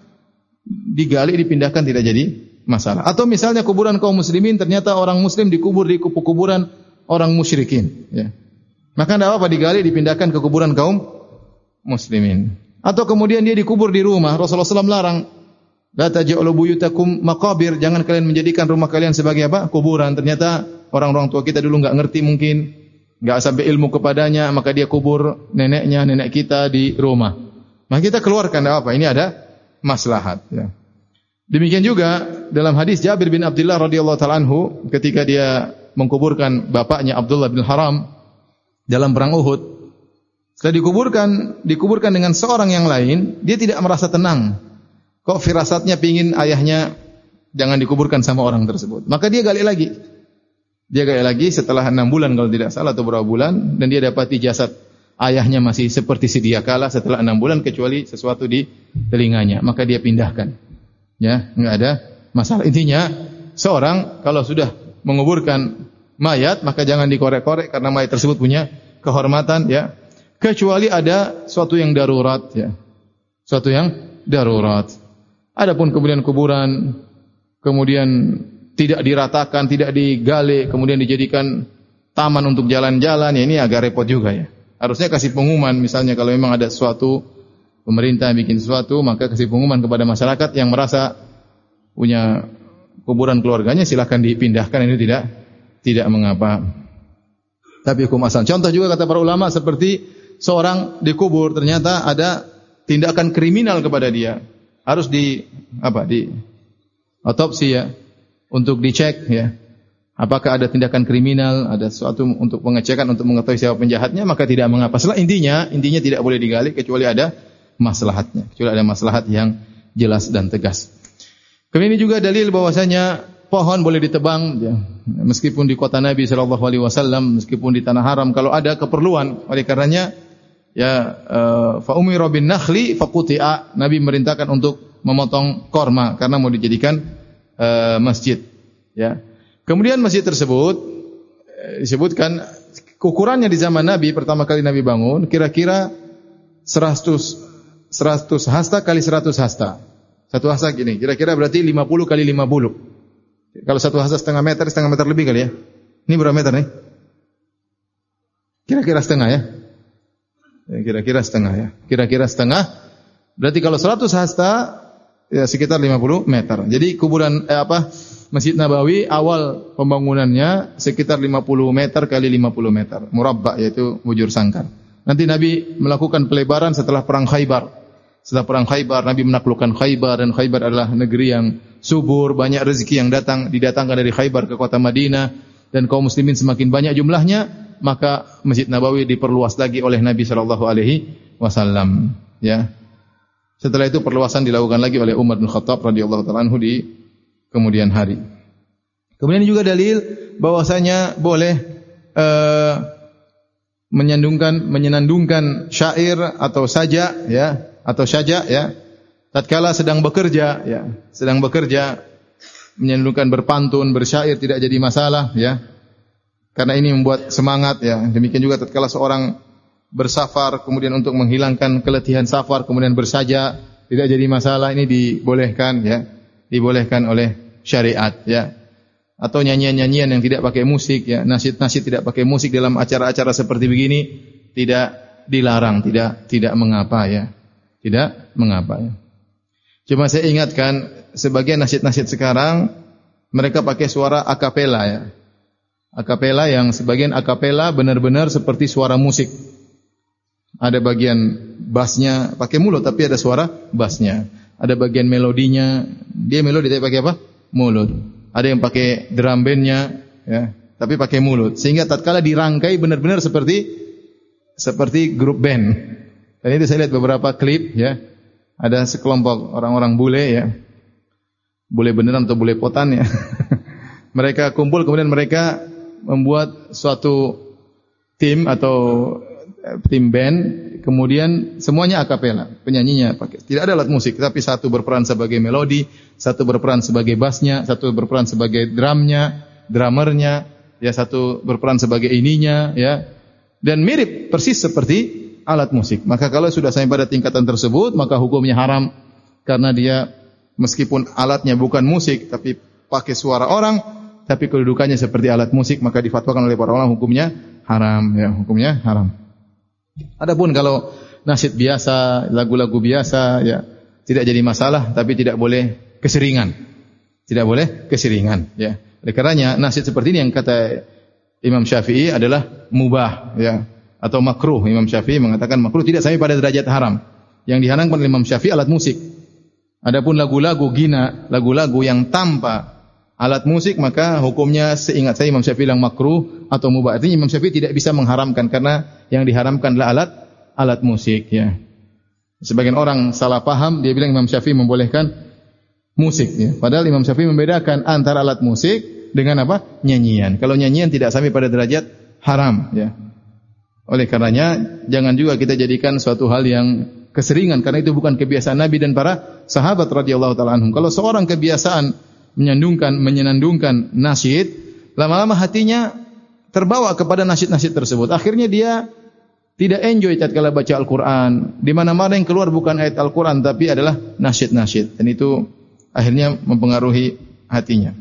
digali dipindahkan tidak jadi masalah. Atau misalnya kuburan kaum muslimin ternyata orang muslim dikubur di kuburan orang musyrikin, ya. Maka tidak apa-apa digali dipindahkan ke kuburan kaum muslimin. Atau kemudian dia dikubur di rumah, Rasulullah shallallahu alaihi wasallam larang, la taj'alu buyutakum maqabir, jangan kalian menjadikan rumah kalian sebagai apa? Kuburan. Ternyata orang-orang tua kita dulu enggak ngerti, mungkin enggak sampai ilmu kepadanya, maka dia kubur neneknya, nenek kita di rumah. Maka kita keluarkan, enggak apa, ini ada maslahat, ya. Demikian juga dalam hadis Jabir bin Abdullah radhiyallahu taala anhu ketika dia mengkuburkan bapaknya Abdullah bin Haram dalam perang Uhud. Setelah dikuburkan, dikuburkan dengan seorang yang lain, dia tidak merasa tenang. Kok firasatnya pingin ayahnya jangan dikuburkan sama orang tersebut. Maka dia gali lagi. Dia gali lagi setelah enam bulan kalau tidak salah atau berapa bulan, dan dia dapati jasad ayahnya masih seperti sedia kala setelah enam bulan kecuali sesuatu di telinganya. Maka dia pindahkan. Ya, enggak ada masalah. Intinya seorang kalau sudah menguburkan mayat, maka jangan dikorek-korek karena mayat tersebut punya kehormatan, ya. Kecuali ada suatu yang darurat, ya. Suatu yang darurat. Adapun kemudian kuburan kemudian tidak diratakan, tidak digali, kemudian dijadikan taman untuk jalan-jalan, ya ini agak repot juga, ya. Harusnya kasih pengumuman, misalnya kalau memang ada suatu pemerintah bikin sesuatu, maka kasih pengumuman kepada masyarakat yang merasa punya kuburan keluarganya silakan dipindahkan, ini tidak tidak mengapa. Tapi hukum asal. Contoh juga kata para ulama seperti seorang dikubur ternyata ada tindakan kriminal kepada dia, harus di apa? Di otopsi ya, untuk dicek ya. Apakah ada tindakan kriminal, ada sesuatu untuk pengecekan untuk mengetahui siapa penjahatnya, maka tidak mengapa. Setelah intinya, intinya tidak boleh digali kecuali ada maslahatnya, kecuali ada maslahat yang jelas dan tegas. Kemudian ini juga dalil bahwasanya pohon boleh ditebang ya, meskipun di kota Nabi sallallahu alaihi wasallam, meskipun di tanah haram kalau ada keperluan. Oleh karenanya ya uh, fa umira bin nakhli faquti'a, Nabi merintahkan untuk memotong korma karena mau dijadikan uh, masjid ya. Kemudian masjid tersebut uh, disebutkan ukurannya di zaman Nabi pertama kali Nabi bangun kira-kira seratus seratus hasta kali seratus hasta. Satu hasta gini, kira-kira berarti lima puluh kali lima puluh. Kalau satu hasta setengah meter, setengah meter lebih kali ya. Ini berapa meter nih? Kira-kira setengah ya. Kira-kira setengah ya. Kira-kira setengah. Berarti kalau seratus hasta ya sekitar lima puluh meter. Jadi kuburan eh, apa? Masjid Nabawi awal pembangunannya sekitar lima puluh meter kali lima puluh meter. Murabba yaitu bujur sangkar. Nanti Nabi melakukan pelebaran setelah perang Khaybar. Setelah perang Khaybar, Nabi menaklukkan Khaybar dan Khaybar adalah negeri yang subur, banyak rezeki yang datang didatangkan dari Khaybar ke kota Madinah dan kaum muslimin semakin banyak jumlahnya, maka Masjid Nabawi diperluas lagi oleh Nabi sallallahu alaihi wasallam, ya. Setelah itu perluasan dilakukan lagi oleh Umar bin Khattab radhiyallahu taala anhu di kemudian hari. Kemudian juga dalil bahwasanya boleh uh, menyandungkan menyenandungkan syair atau saja ya. Atau saja ya, tatkala sedang bekerja ya, sedang bekerja menyandungkan berpantun, bersyair tidak jadi masalah ya. Karena ini membuat semangat ya. Demikian juga tatkala seorang bersafar kemudian untuk menghilangkan keletihan safar kemudian bersaja tidak jadi masalah, ini dibolehkan ya. Dibolehkan oleh syariat ya. Atau nyanyian-nyanyian yang tidak pakai musik ya, nasyid-nasyid tidak pakai musik dalam acara-acara seperti begini tidak dilarang, tidak tidak mengapa ya. Tidak mengapa ya. Cuma saya ingatkan sebagian nasyid-nasyid sekarang mereka pakai suara akapela ya. Akapela yang sebagian akapela benar-benar seperti suara musik. Ada bagian bassnya pakai mulut tapi ada suara bassnya. Ada bagian melodinya, dia melodi tapi pakai apa? Mulut. Ada yang pakai drum bandnya ya, tapi pakai mulut. Sehingga tatkala dirangkai benar-benar seperti seperti grup band. Dan itu saya lihat beberapa klip ya. Ada sekelompok orang-orang bule ya. Bule beneran atau bule potan ya. Mereka kumpul kemudian mereka membuat suatu tim atau tim band, kemudian semuanya akapela, penyanyinya pakai. Tidak ada alat musik, tapi satu berperan sebagai melodi, satu berperan sebagai bassnya, satu berperan sebagai drumnya, drummernya, ya satu berperan sebagai ininya ya. Dan mirip persis seperti alat musik. Maka kalau sudah sampai pada tingkatan tersebut, maka hukumnya haram karena dia meskipun alatnya bukan musik tapi pakai suara orang, tapi kedudukannya seperti alat musik, maka difatwakan oleh para ulama hukumnya haram ya, hukumnya haram. Adapun kalau nasyid biasa, lagu-lagu biasa ya tidak jadi masalah, tapi tidak boleh keseringan. Tidak boleh keseringan ya. Oleh karenanya nasyid seperti ini yang kata Imam Syafi'i adalah mubah ya. Atau makruh. Imam Syafi'i mengatakan makruh, tidak sampai pada derajat haram. Yang diharamkan oleh Imam Syafi'i alat musik. Adapun lagu-lagu gina, lagu-lagu yang tanpa alat musik, maka hukumnya seingat saya Imam Syafi'i bilang makruh atau mubah. Artinya Imam Syafi'i tidak bisa mengharamkan karena yang diharamkan adalah alat alat musik ya. Sebagian orang salah paham, dia bilang Imam Syafi'i membolehkan musik ya. Padahal Imam Syafi'i membedakan antara alat musik dengan apa? Nyanyian. Kalau nyanyian tidak sampai pada derajat haram ya. Oleh karenanya jangan juga kita jadikan suatu hal yang keseringan karena itu bukan kebiasaan Nabi dan para sahabat radhiyallahu taala anhum. Kalau seorang kebiasaan menyandungkan menyenandungkan nasyid, lama-lama hatinya terbawa kepada nasyid-nasyid tersebut. Akhirnya dia tidak enjoy tatkala baca Al-Qur'an. Di mana-mana yang keluar bukan ayat Al-Qur'an tapi adalah nasyid-nasyid dan itu akhirnya mempengaruhi hatinya.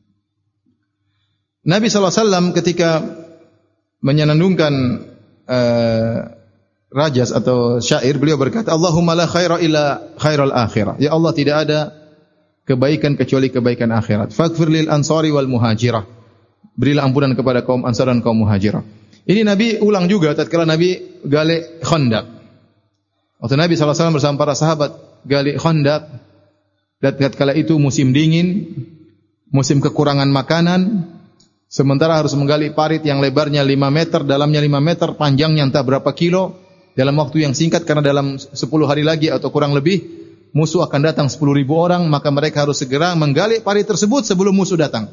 Nabi sallallahu alaihi wasallam ketika menyenandungkan Uh, rajas atau syair, beliau berkata, Allahumma la khaira illa khairal akhirah. Ya Allah, tidak ada kebaikan kecuali kebaikan akhirat. Faghfir lil ansari wal muhajirah. Berilah ampunan kepada kaum Ansar dan kaum Muhajirah. Ini Nabi ulang juga tatkala Nabi gali Khandaq. Waktu Nabi sallallahu alaihi wasallam bersama para sahabat gali Khandaq, dan tatkala itu musim dingin, musim kekurangan makanan, sementara harus menggali parit yang lebarnya lima meter, dalamnya lima meter, panjangnya entah berapa kilo, dalam waktu yang singkat karena dalam sepuluh hari lagi atau kurang lebih musuh akan datang sepuluh ribu orang, maka mereka harus segera menggali parit tersebut sebelum musuh datang.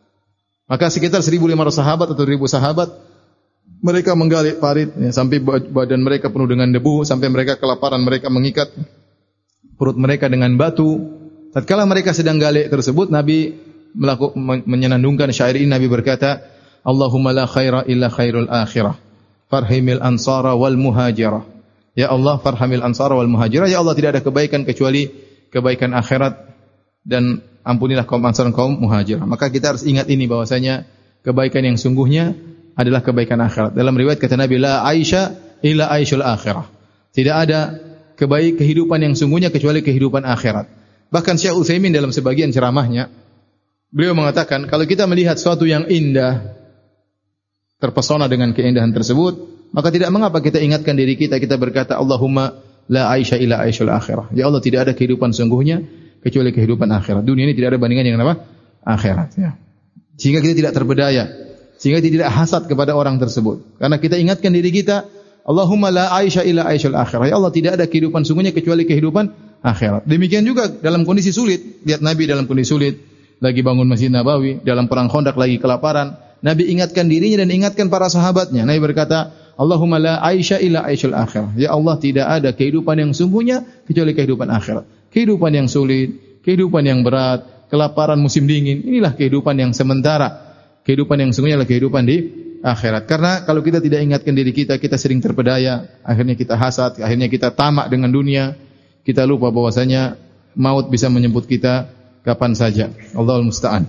Maka sekitar seribu lima ratus sahabat atau dua ribu sahabat mereka menggali parit ya, sampai badan mereka penuh dengan debu, sampai mereka kelaparan, mereka mengikat perut mereka dengan batu. Tatkala mereka sedang gali tersebut, Nabi melakukan menyenandungkan syair ini. Nabi berkata, Allahumma la khaira illa khairul akhirah, farhamil ansara wal muhajirah. Ya Allah, farhamil ansara wal muhajirah. Ya Allah, tidak ada kebaikan kecuali kebaikan akhirat, dan ampunilah kaum ansar dan kaum muhajirah. Maka kita harus ingat ini bahwasanya kebaikan yang sungguhnya adalah kebaikan akhirat. Dalam riwayat kata Nabi, la aisha illa aishul akhirah. Tidak ada kebaik kehidupan yang sungguhnya kecuali kehidupan akhirat. Bahkan Syekh Utsaimin dalam sebagian ceramahnya, beliau mengatakan, kalau kita melihat sesuatu yang indah, terpesona dengan keindahan tersebut, maka tidak mengapa kita ingatkan diri kita, kita berkata, Allahumma la aisha illa aishul akhirah. Ya Allah, tidak ada kehidupan sungguhnya kecuali kehidupan akhirat. Dunia ini tidak ada bandingan yang apa? Akhirat. Ya. Sehingga kita tidak terbedaya, sehingga tidak hasad kepada orang tersebut. Karena kita ingatkan diri kita, Allahumma la aisha illa aishul akhirah. Ya Allah, tidak ada kehidupan sungguhnya kecuali kehidupan akhirat. Demikian juga dalam kondisi sulit. Lihat Nabi dalam kondisi sulit, lagi bangun Masjid Nabawi, dalam perang Khandaq lagi kelaparan. Nabi ingatkan dirinya dan ingatkan para sahabatnya. Nabi berkata, Allahumma la aisha illa aishul akhirah. Ya Allah, tidak ada kehidupan yang sungguhnya kecuali kehidupan akhirat. Kehidupan yang sulit, kehidupan yang berat, kelaparan musim dingin, inilah kehidupan yang sementara. Kehidupan yang sungguhnya adalah kehidupan di akhirat. Karena kalau kita tidak ingatkan diri kita, kita sering terpedaya, akhirnya kita hasad, akhirnya kita tamak dengan dunia, kita lupa bahwasanya maut bisa menjemput kita kapan saja. Allahul musta'an.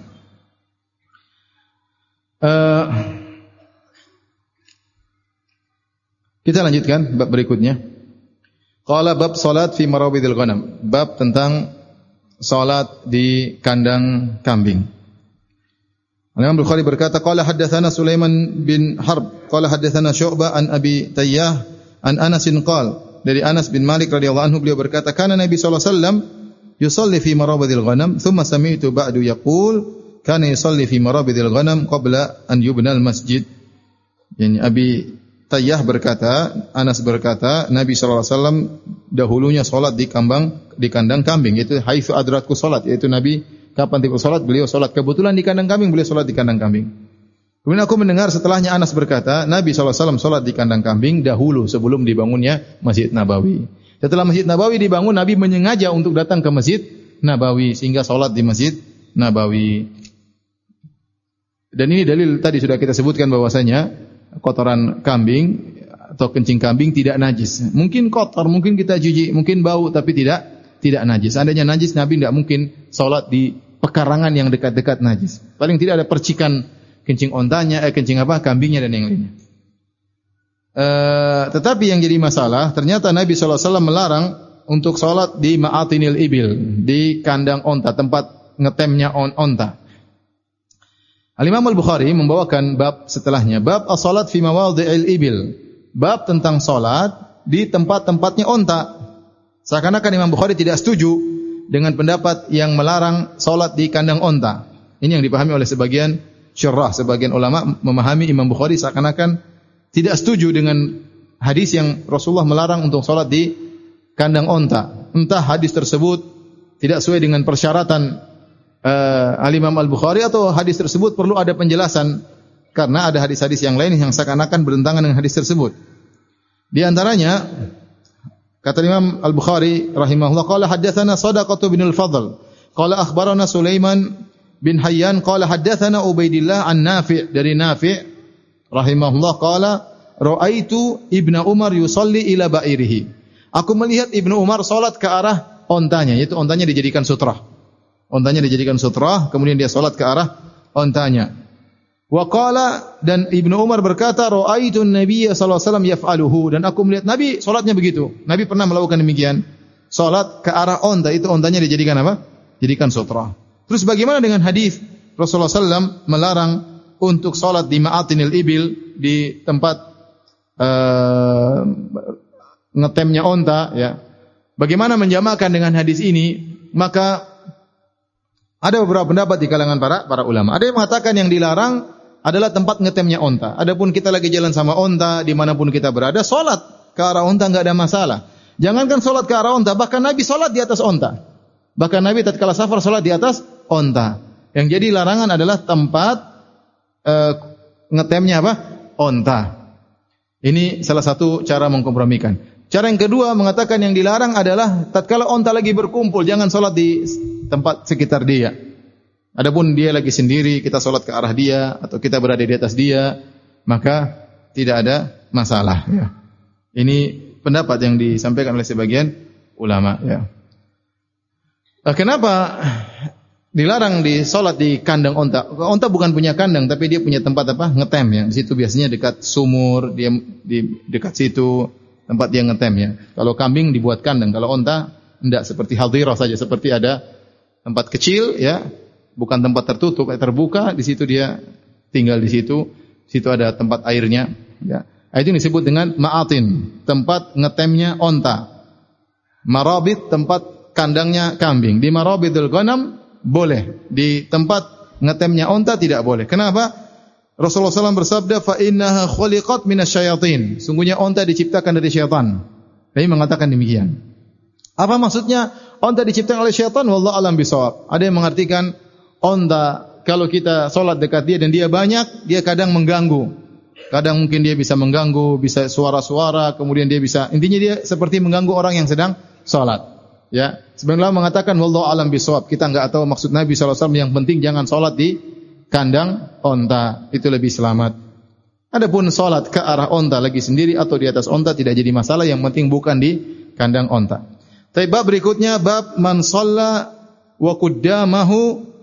Uh, kita lanjutkan bab berikutnya. Qala bab salat fi marabidil ghanam. Bab tentang salat di kandang kambing. Imam Bukhari berkata, qala haddatsana Sulaiman bin Harb, qala haddatsana Syu'bah an Abi Tayyah an Anas qala, dari Anas bin Malik radhiyallahu anhu beliau berkata, kana Nabi sallallahu alaihi wasallam yusalli fi marabidil ghanam, thumma sami'tu ba'du yaqul, kana yusalli fi marabidil ghanam qabla an yubna al masjid. Yani Abi Tayyah berkata, Anas berkata, Nabi sallallahu alaihi wasallam dahulunya salat di kambang di kandang kambing, yaitu haitsu adratku salat, yaitu Nabi kapan tiba salat, beliau salat. Kebetulan di kandang kambing, beliau salat di kandang kambing. Kemudian aku mendengar setelahnya Anas berkata, Nabi sallallahu alaihi wasallam salat di kandang kambing dahulu sebelum dibangunnya Masjid Nabawi. Setelah Masjid Nabawi dibangun, Nabi menyengaja untuk datang ke Masjid Nabawi sehingga salat di Masjid Nabawi. Dan ini dalil tadi sudah kita sebutkan bahwasanya kotoran kambing atau kencing kambing tidak najis. Mungkin kotor, mungkin kita jijik, mungkin bau, tapi tidak tidak najis. Seandainya najis, Nabi tidak mungkin salat di pekarangan yang dekat-dekat najis. Paling tidak ada percikan kencing ontanya, eh, kencing apa, kambingnya dan yang lainnya. Uh, tetapi yang jadi masalah, ternyata Nabi sallallahu alaihi wasallam melarang untuk salat di ma'atinil ibil, di kandang onta, tempat ngetemnya on, onta. Al-Imam Al-Bukhari membawakan bab setelahnya, bab as-salat fi mawadhi'il ibil, bab tentang salat di tempat-tempatnya onta. Seakan-akan Imam Bukhari tidak setuju dengan pendapat yang melarang salat di kandang onta. Ini yang dipahami oleh sebagian syurah, sebagian ulama memahami Imam Bukhari seakan-akan tidak setuju dengan hadis yang Rasulullah melarang untuk salat di kandang onta. Entah hadis tersebut tidak sesuai dengan persyaratan uh, Al-Imam Al-Bukhari atau hadis tersebut perlu ada penjelasan karena ada hadis-hadis yang lain yang seakan-akan bertentangan dengan hadis tersebut. Di antaranya kata Imam Al-Bukhari rahimahullah, qala haddatsana Shadaqah bin Al-Fadl, qala akhbarana Sulaiman bin Hayyan, qala haddatsana Ubaidillah an Nafi', dari Nafi' rahimahullah, qala ra'aitu Ibnu Umar yusalli ila ba'irihi. Aku melihat Ibnu Umar salat ke arah ontanya, yaitu ontanya dijadikan sutrah. Ontanya dijadikan sutrah, kemudian dia salat ke arah ontanya. Wa qala, dan Ibnu Umar berkata, ra'aitu an-nabiy sallallahu alaihi wasallam yaf'aluhu, dan aku melihat Nabi salatnya begitu. Nabi pernah melakukan demikian. Salat ke arah onta, itu ontanya dijadikan apa? Jadikan sutrah. Terus bagaimana dengan hadis Rasulullah sallallahu alaihi wasallam melarang untuk salat di ma'atinil ibil, di tempat uh, ngetemnya onta, ya. Bagaimana menjamakan dengan hadis ini? Maka ada beberapa pendapat di kalangan para para ulama. Ada yang mengatakan yang dilarang adalah tempat ngetemnya onta. Adapun kita lagi jalan sama onta, dimanapun kita berada, salat ke arah onta enggak ada masalah. Jangankan salat ke arah onta, bahkan Nabi salat di atas onta. Bahkan Nabi tatkala safar salat di atas onta. Yang jadi larangan adalah tempat uh, ngetemnya apa? Onta. Ini salah satu cara mengkompromikan. Cara yang kedua mengatakan yang dilarang adalah tatkala onta lagi berkumpul, jangan salat di tempat sekitar dia. Adapun dia lagi sendiri, kita salat ke arah dia atau kita berada di atas dia, maka tidak ada masalah, ya. Ini pendapat yang disampaikan oleh sebagian ulama, ya. Nah, kenapa dilarang di salat di kandang onta? Onta bukan punya kandang, tapi dia punya tempat apa? Ngetem, ya. Di situ biasanya dekat sumur, dia di dekat situ tempat dia ngetem, ya. Kalau kambing dibuat kandang, kalau onta enggak, seperti hadirah saja, seperti ada tempat kecil, ya. Bukan tempat tertutup, terbuka, di situ dia tinggal di situ. Di situ ada tempat airnya, ya. Itu disebut dengan ma'atin, tempat ngetemnya onta. Marabit, tempat kandangnya kambing. Di marabidul ghanam boleh, di tempat ngetemnya onta tidak boleh. Kenapa? Rasulullah shallallahu alaihi wasallam bersabda, fa innaha khuliqat minasyayatin. Sungguhnya onta diciptakan dari syaitan. Nabi mengatakan demikian. Apa maksudnya onta diciptakan oleh syaitan? Wallahu a'lam bishawab. Ada yang mengartikan onta kalau kita salat dekat dia dan dia banyak, dia kadang mengganggu. Kadang mungkin dia bisa mengganggu, bisa suara-suara, kemudian dia bisa, intinya dia seperti mengganggu orang yang sedang salat. Ya, sebenarnya mengatakan wallahu a'lam bishawab. Kita enggak tahu maksud Nabi sallallahu alaihi wasallam, yang penting jangan salat di kandang onta, itu lebih selamat. Adapun salat ke arah onta lagi sendiri atau di atas onta tidak jadi masalah, yang penting bukan di kandang onta. Tapi bab berikutnya, bab man shalla wa qaddamahu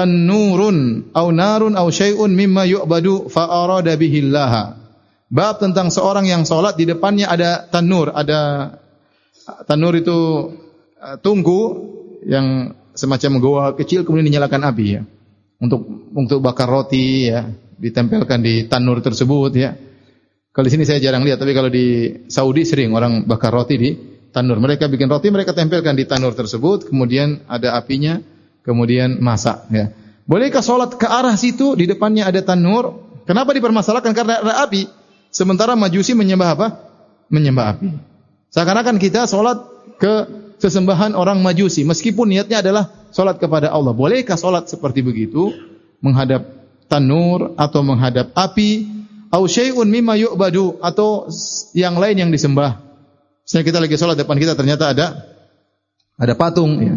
tanurun au narun au syai'un mimma yu'badu fa arada bihi Allah. Bab tentang seorang yang salat di depannya ada tanur, ada tanur itu uh, tungku yang semacam goa kecil, kemudian dinyalakan api, ya. Untuk untuk bakar roti, ya, ditempelkan di tanur tersebut, ya. Kalau di sini saya jarang lihat, tapi kalau di Saudi sering orang bakar roti di tanur. Mereka bikin roti, mereka tempelkan di tanur tersebut, kemudian ada apinya, kemudian masak, ya. Bolehkah salat ke arah situ, di depannya ada tanur? Kenapa dipermasalahkan? Karena ada api. Sementara Majusi menyembah apa? Menyembah api. Seakan-akan kita salat ke sesembahan orang Majusi, meskipun niatnya adalah salat kepada Allah. Bolehkah salat seperti begitu, menghadap tanur atau menghadap api? Au syai'un mimma yu'badu, atau yang lain yang disembah. Misalnya kita lagi salat, depan kita ternyata ada ada patung, ya.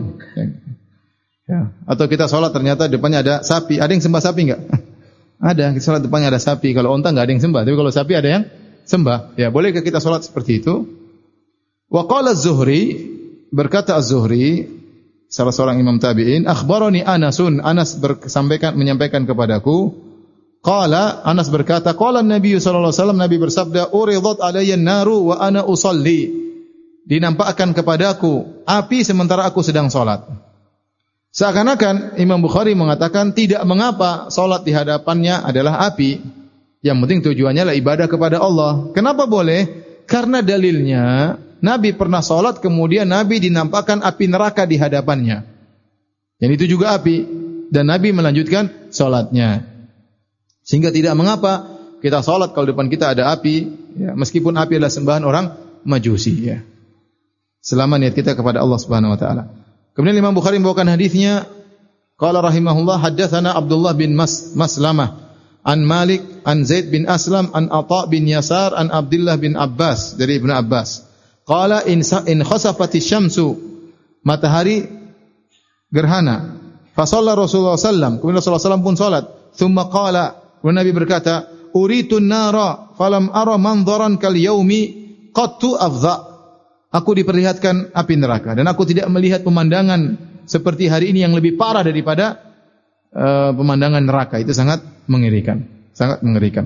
Ya. Atau kita sholat ternyata depannya ada sapi. Ada yang sembah sapi enggak? Ada. Kita sholat depannya ada sapi. Kalau onta enggak ada yang sembah. Tapi kalau sapi ada yang sembah. Ya, bolehkah kita sholat seperti itu? Wa qala Az-Zuhri, berkata Az-Zuhri, salah seorang imam tabi'in, akhbarani Anasun, Anas bersampaikan menyampaikan kepadaku, qala, Anas berkata, qala Nabi sallallahu alaihi wasallam, Nabi bersabda, uridat alayya an-naru wa ana usalli. Dinampakkan kepadaku api sementara aku sedang salat. Seakan-akan Imam Bukhari mengatakan tidak mengapa salat di hadapannya adalah api. Yang penting tujuannya adalah ibadah kepada Allah. Kenapa boleh? Karena dalilnya Nabi pernah salat, kemudian Nabi dinampakkan api neraka di hadapannya. Dan itu juga api. Dan Nabi melanjutkan salatnya. Sehingga tidak mengapa kita salat kalau depan kita ada api, ya, meskipun api adalah sembahan orang Majusi, ya. Selama niat kita kepada Allah Subhanahu wa taala. Kemudian Imam Bukhari membawakan hadisnya, qala rahimahullah, haddatsana Abdullah bin Mas Maslamah an Malik an Zaid bin Aslam an Atha bin Yasar an Abdullah bin Abbas, dari Ibnu Abbas. Qala in in khasafati syamsu, matahari gerhana. Fa shalla Rasulullah sallallahu alaihi wasallam, kemudian Rasulullah sallallahu alaihi wasallam pun salat. Tsumma qala, kemudian Nabi berkata, uritun nara falam ara manzaran kal yaumi qattu afdha. Aku diperlihatkan api neraka dan aku tidak melihat pemandangan seperti hari ini yang lebih parah daripada uh, pemandangan neraka. Itu sangat mengerikan, sangat mengerikan.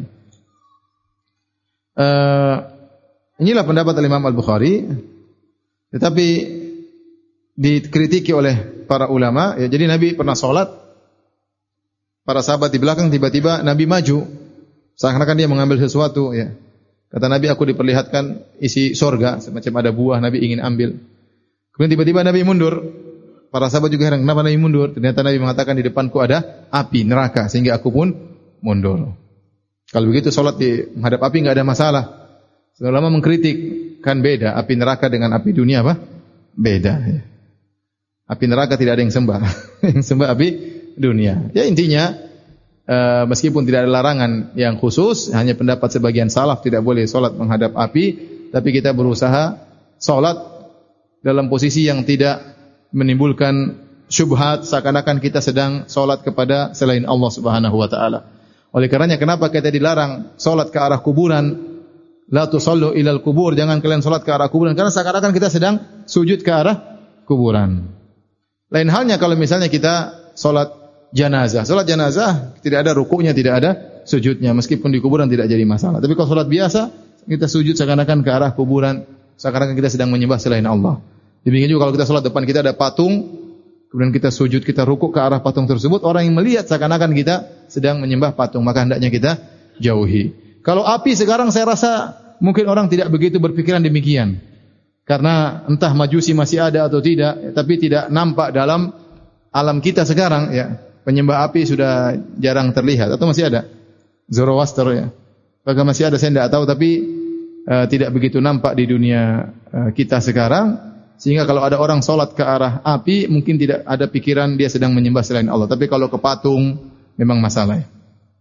Uh, inilah pendapat Imam Al-Bukhari, tetapi dikritiki oleh para ulama. Ya, jadi Nabi pernah sholat para sahabat di belakang, tiba-tiba Nabi maju, seakan-akan dia mengambil sesuatu. Ya. Kata Nabi, aku diperlihatkan isi sorga, semacam ada buah, Nabi ingin ambil. Kemudian tiba-tiba Nabi mundur. Para sahabat juga heran, kenapa Nabi mundur? Ternyata Nabi mengatakan di depanku ada api, neraka, sehingga aku pun mundur. Kalau begitu solat di menghadap api enggak ada masalah. Selama mengkritik, kan beda api neraka dengan api dunia apa? Beda. Ya. Api neraka tidak ada yang sembah. Yang sembah api dunia. Ya intinya, uh, meskipun tidak ada larangan yang khusus, hanya pendapat sebagian salaf tidak boleh solat menghadap api, tapi kita berusaha solat dalam posisi yang tidak menimbulkan syubhat, seakan-akan kita sedang solat kepada selain Allah Subhanahu wa taala. Oleh karenanya kenapa kita dilarang solat ke arah kuburan? La tusallu ilal kubur, jangan kalian solat ke arah kuburan, karena seakan-akan kita sedang sujud ke arah kuburan. Lain halnya kalau misalnya kita solat jenazah. Solat jenazah tidak ada rukuknya, tidak ada sujudnya, meskipun di kuburan tidak jadi masalah. Tapi kalau solat biasa, kita sujud seakan-akan ke arah kuburan, seakan-akan kita sedang menyembah selain Allah. Demikian juga kalau kita solat depan kita ada patung, kemudian kita sujud, kita rukuk ke arah patung tersebut, orang yang melihat seakan-akan kita sedang menyembah patung, maka hendaknya kita jauhi. Kalau api sekarang saya rasa mungkin orang tidak begitu berpikiran demikian. Karena entah majusi masih ada atau tidak, tapi tidak nampak dalam alam kita sekarang ya. Penyembah api sudah jarang terlihat, atau masih ada? Zoroaster ya. Apakah masih ada saya tidak tahu, tapi uh, tidak begitu nampak di dunia uh, kita sekarang. Sehingga kalau ada orang solat ke arah api, mungkin tidak ada pikiran dia sedang menyembah selain Allah. Tapi kalau ke patung, memang masalah ya.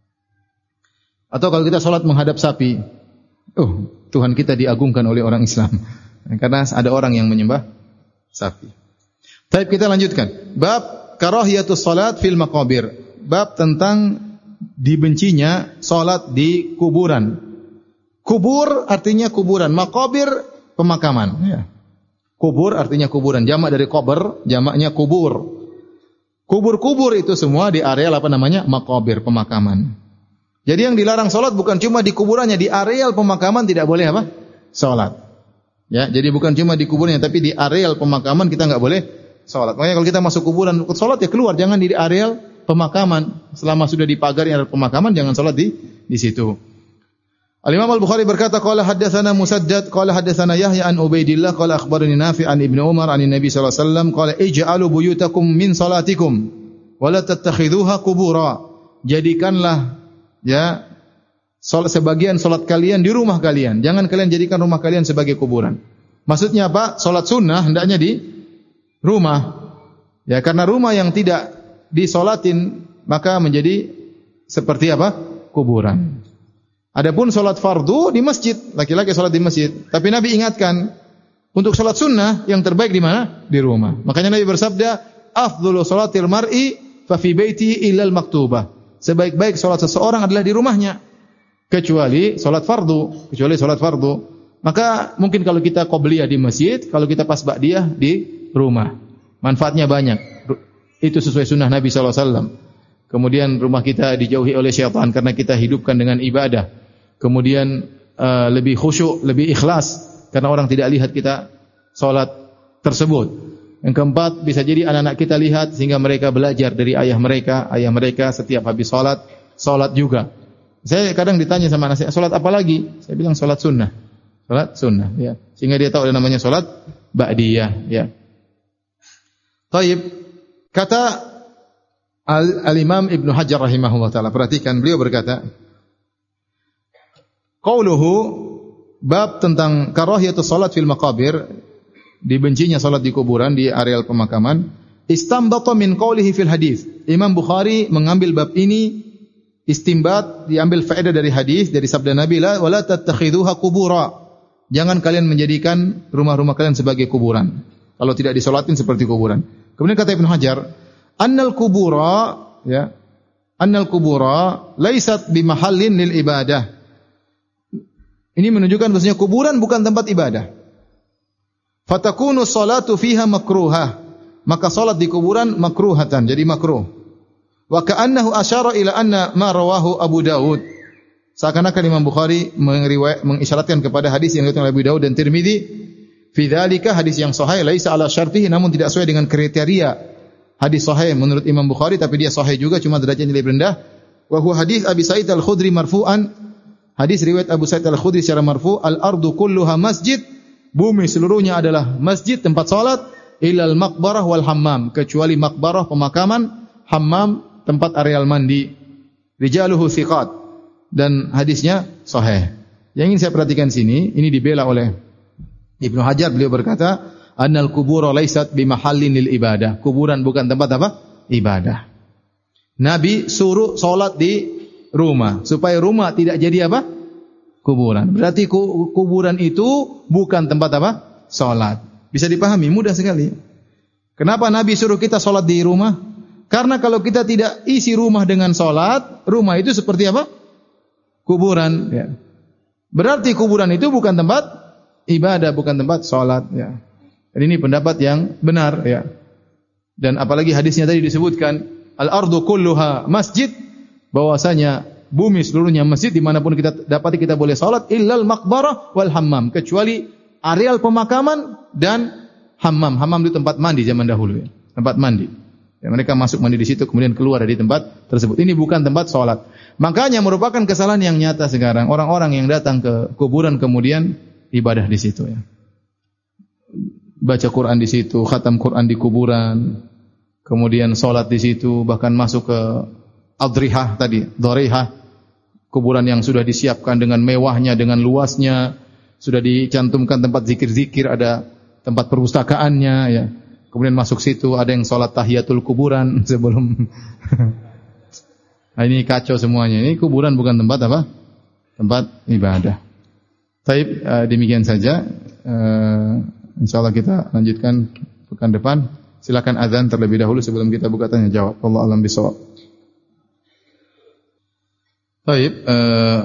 Atau kalau kita solat menghadap sapi, oh Tuhan kita diagungkan oleh orang Islam. Karena ada orang yang menyembah sapi. Baik, kita lanjutkan. Bab karahiyatus salat fil maqabir. Bab tentang dibencinya salat di kuburan. Kubur artinya kuburan, maqabir pemakaman. Ya. Kubur artinya kuburan. Jamak dari qabr, jamaknya kubur. Kubur-kubur itu semua di areal apa namanya? Maqabir, pemakaman. Jadi yang dilarang salat bukan cuma di kuburannya, di areal pemakaman tidak boleh apa? Salat. Ya, jadi bukan cuma di kuburnya, tapi di areal pemakaman kita enggak boleh salat. Makanya kalau kita masuk kuburan ikut salat ya keluar, jangan di areal pemakaman. Selama sudah dipagari areal pemakaman jangan salat di di situ. Al-Imam Al-Bukhari berkata qala haddatsana Musaddad qala haddatsana Yahya an Ubaidillah qala akhbarani Nafi' an Ibnu Umar an Nabi sallallahu alaihi wasallam qala ij'alu buyutakum min salatikum wa la tattakhidhuha qubura. Jadikanlah ya salat sebagian salat kalian di rumah kalian. Jangan kalian jadikan rumah kalian sebagai kuburan. Maksudnya apa? Salat sunnah hendaknya di rumah. Ya, karena rumah yang tidak disolatin maka menjadi seperti apa? Kuburan. Adapun salat fardu di masjid, laki-laki salat di masjid. Tapi Nabi ingatkan untuk salat sunnah yang terbaik di mana? Di rumah. Makanya Nabi bersabda, "Afdhalu salatil mar'i fa fi baitihi illa al-maktubah." Sebaik-baik salat seseorang adalah di rumahnya. Kecuali salat fardu, kecuali salat fardu. Maka mungkin kalau kita qobliyah di masjid, kalau kita pas ba'diyah di rumah. Manfaatnya banyak. Itu sesuai sunnah Nabi sallallahu alaihi wasallam. Kemudian rumah kita dijauhi oleh syaitan karena kita hidupkan dengan ibadah. Kemudian uh, lebih khusyuk, lebih ikhlas karena orang tidak lihat kita salat tersebut. Yang keempat, bisa jadi anak-anak kita lihat sehingga mereka belajar dari ayah mereka. Ayah mereka setiap habis salat, salat juga. Saya kadang ditanya sama anak saya, salat apa lagi? Saya bilang salat sunnah. Salat sunnah, ya. Sehingga dia tahu ada namanya salat ba'diyah, ya. Taib, kata Al-Imam Ibnu Hajar rahimahullah taala, perhatikan beliau berkata, qauluhu bab tentang karahiyatus salat fil maqabir, dibencinya salat di kuburan, di areal pemakaman, istambata min qaulihi fil hadis. Imam Bukhari mengambil bab ini istimbat, diambil faedah dari hadis, dari sabda Nabi, la wala tattakhidhuha qubura. Jangan kalian menjadikan rumah-rumah kalian sebagai kuburan. Kalau tidak disolatin seperti kuburan. Kemudian kata Ibnu Hajar, annal kubura, ya, annal kubura laisat bimahallin lil ibadah. Ini menunjukkan bahwasanya kuburan bukan tempat ibadah. Fatakunu salatu fiha makruhah. Maka salat di kuburan makruhatan, jadi makruh. Wa ka'annahu asyara ila anna ma rawahu Abu Dawud. Seakan-akan Imam Bukhari mengisyaratkan kepada hadis yang diriwayatkan oleh Abu Dawud dan Tirmizi, fi dzalika hadis yang sahih laisa ala syartihi, namun tidak sesuai dengan kriteria hadis sahih menurut Imam Bukhari, tapi dia sahih juga, cuma derajatnya lebih rendah. Wa huwa hadis Abi Sa'id Al-Khudri marfu'an. Hadis riwayat Abu Sa'id Al-Khudri secara marfu', al-ardu kulluha masjid, bumi seluruhnya adalah masjid, tempat salat, ilal maqbarah wal hammam, kecuali maqbarah pemakaman, hammam tempat areal mandi. Rijaluhu thiqat, dan hadisnya sahih. Yang ingin saya perhatikan sini, ini dibela oleh Ibnu Hajar, beliau berkata, annal kubura laysat bimahallin lil ibadah. Kuburan bukan tempat apa? Ibadah. Nabi suruh salat di rumah supaya rumah tidak jadi apa? Kuburan. Berarti kuburan itu bukan tempat apa? Salat. Bisa dipahami, mudah sekali. Kenapa Nabi suruh kita salat di rumah? Karena kalau kita tidak isi rumah dengan salat, rumah itu seperti apa? Kuburan, ya. Berarti kuburan itu bukan tempat ibadah, bukan tempat salat, ya. Dan ini pendapat yang benar, ya. Dan apalagi hadisnya tadi disebutkan al-ardu kulluha masjid, bahwasanya bumi seluruhnya masjid, dimanapun kita dapati kita boleh salat, illal maqbarah wal hammam, kecuali areal pemakaman dan hammam. Hammam itu tempat mandi zaman dahulu, ya. Tempat mandi. Ya, mereka masuk mandi di situ, kemudian keluar dari tempat tersebut. Ini bukan tempat salat. Makanya merupakan kesalahan yang nyata sekarang, orang-orang yang datang ke kuburan kemudian ibadah di situ, ya. Baca Quran di situ, khatam Quran di kuburan, kemudian salat di situ, bahkan masuk ke adrihah tadi, dharihah, kuburan yang sudah disiapkan dengan mewahnya, dengan luasnya, sudah dicantumkan tempat zikir-zikir, ada tempat perpustakaannya, ya. Kemudian masuk situ, ada yang salat tahiyatul kuburan sebelum nah, ini kacau semuanya. Ini kuburan bukan tempat apa? Tempat ibadah. Baik, uh, demikian saja. Uh, insyaallah kita lanjutkan pekan depan. Silakan azan terlebih dahulu sebelum kita buka tanya jawab. Wallahu a'lam bishawab. Baik, uh,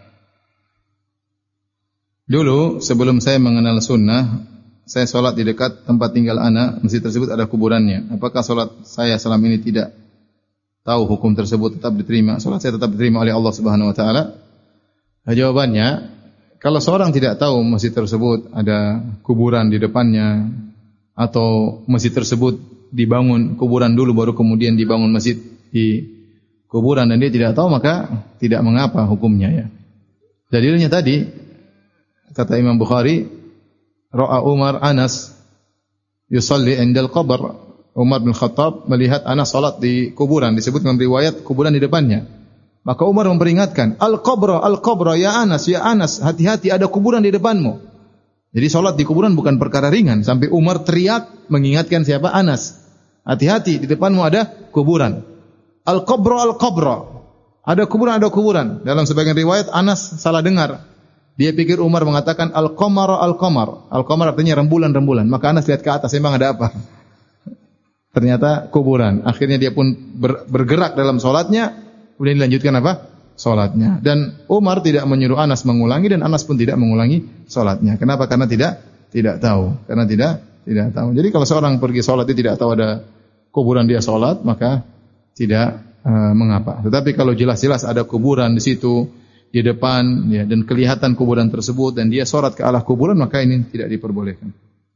dulu sebelum saya mengenal sunnah, saya sholat di dekat tempat tinggal anak, masjid tersebut ada kuburannya. Apakah sholat saya selama ini tidak tahu hukum tersebut tetap diterima? Sholat saya tetap diterima oleh Allah Subhanahu Wa Taala? Nah, jawabannya, kalau seorang tidak tahu masjid tersebut ada kuburan di depannya, atau masjid tersebut dibangun kuburan dulu baru kemudian dibangun masjid di kuburan, dan dia tidak tahu, maka tidak mengapa hukumnya, ya. Dalilnya tadi kata Imam Bukhari, Ra'a Umar Anas yusalli indal qabr. Umar bin Khattab melihat Anas salat di kuburan, disebut dalam riwayat kuburan di depannya. Maka Umar memperingatkan, al-qabra, al-qabra, ya Anas, ya Anas, hati-hati ada kuburan di depanmu. Jadi salat di kuburan bukan perkara ringan, sampai Umar teriak mengingatkan siapa? Anas. Hati-hati, di depanmu ada kuburan. Al-qabra, al-qabra. Ada kuburan, ada kuburan. Dalam sebagian riwayat Anas salah dengar. Dia pikir Umar mengatakan al-qamar, al-qamar. Al-qamar artinya rembulan-rembulan. Maka Anas lihat ke atas, memang ada apa? Ternyata kuburan. Akhirnya dia pun ber, bergerak dalam salatnya, kemudian dilanjutkan apa? Salatnya. Dan Umar tidak menyuruh Anas mengulangi, dan Anas pun tidak mengulangi salatnya. Kenapa? Karena tidak tidak tahu. Karena tidak tidak tahu. Jadi kalau seorang pergi salat dia tidak tahu ada kuburan, dia salat, maka tidak uh, mengapa. Tetapi kalau jelas-jelas ada kuburan di situ, di depan, ya, dan kelihatan kuburan tersebut, dan dia sholat ke arah kuburan, maka ini tidak diperbolehkan.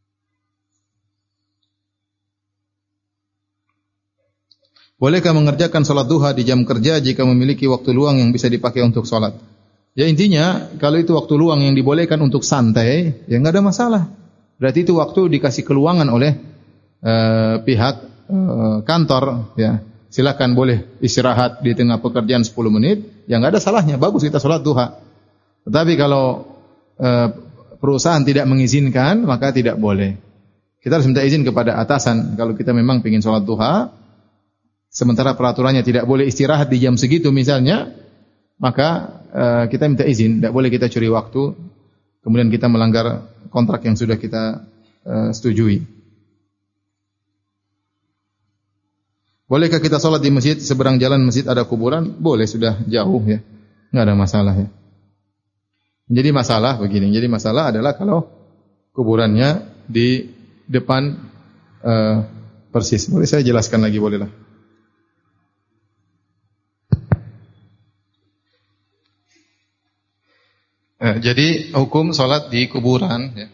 Bolehkah mengerjakan sholat duha di jam kerja jika memiliki waktu luang yang bisa dipakai untuk sholat? Ya, intinya kalau itu waktu luang yang dibolehkan untuk santai, ya nggak ada masalah. Berarti itu waktu dikasih keluangan oleh uh, pihak uh, kantor, ya. Silakan boleh istirahat di tengah pekerjaan sepuluh menit, ya enggak ada salahnya, bagus kita salat duha. Tetapi kalau e, perusahaan tidak mengizinkan, maka tidak boleh. Kita harus minta izin kepada atasan kalau kita memang ingin salat duha, sementara peraturannya tidak boleh istirahat di jam segitu misalnya, maka e, kita minta izin, tidak boleh kita curi waktu, kemudian kita melanggar kontrak yang sudah kita e, setujui. Bolehkah kita sholat di masjid, seberang jalan masjid ada kuburan? Boleh, sudah jauh, ya. Enggak ada masalah, ya. Jadi masalah begini, jadi masalah adalah kalau kuburannya di depan uh, persis. Boleh saya jelaskan lagi, bolehlah. Uh, jadi hukum sholat di kuburan, ya.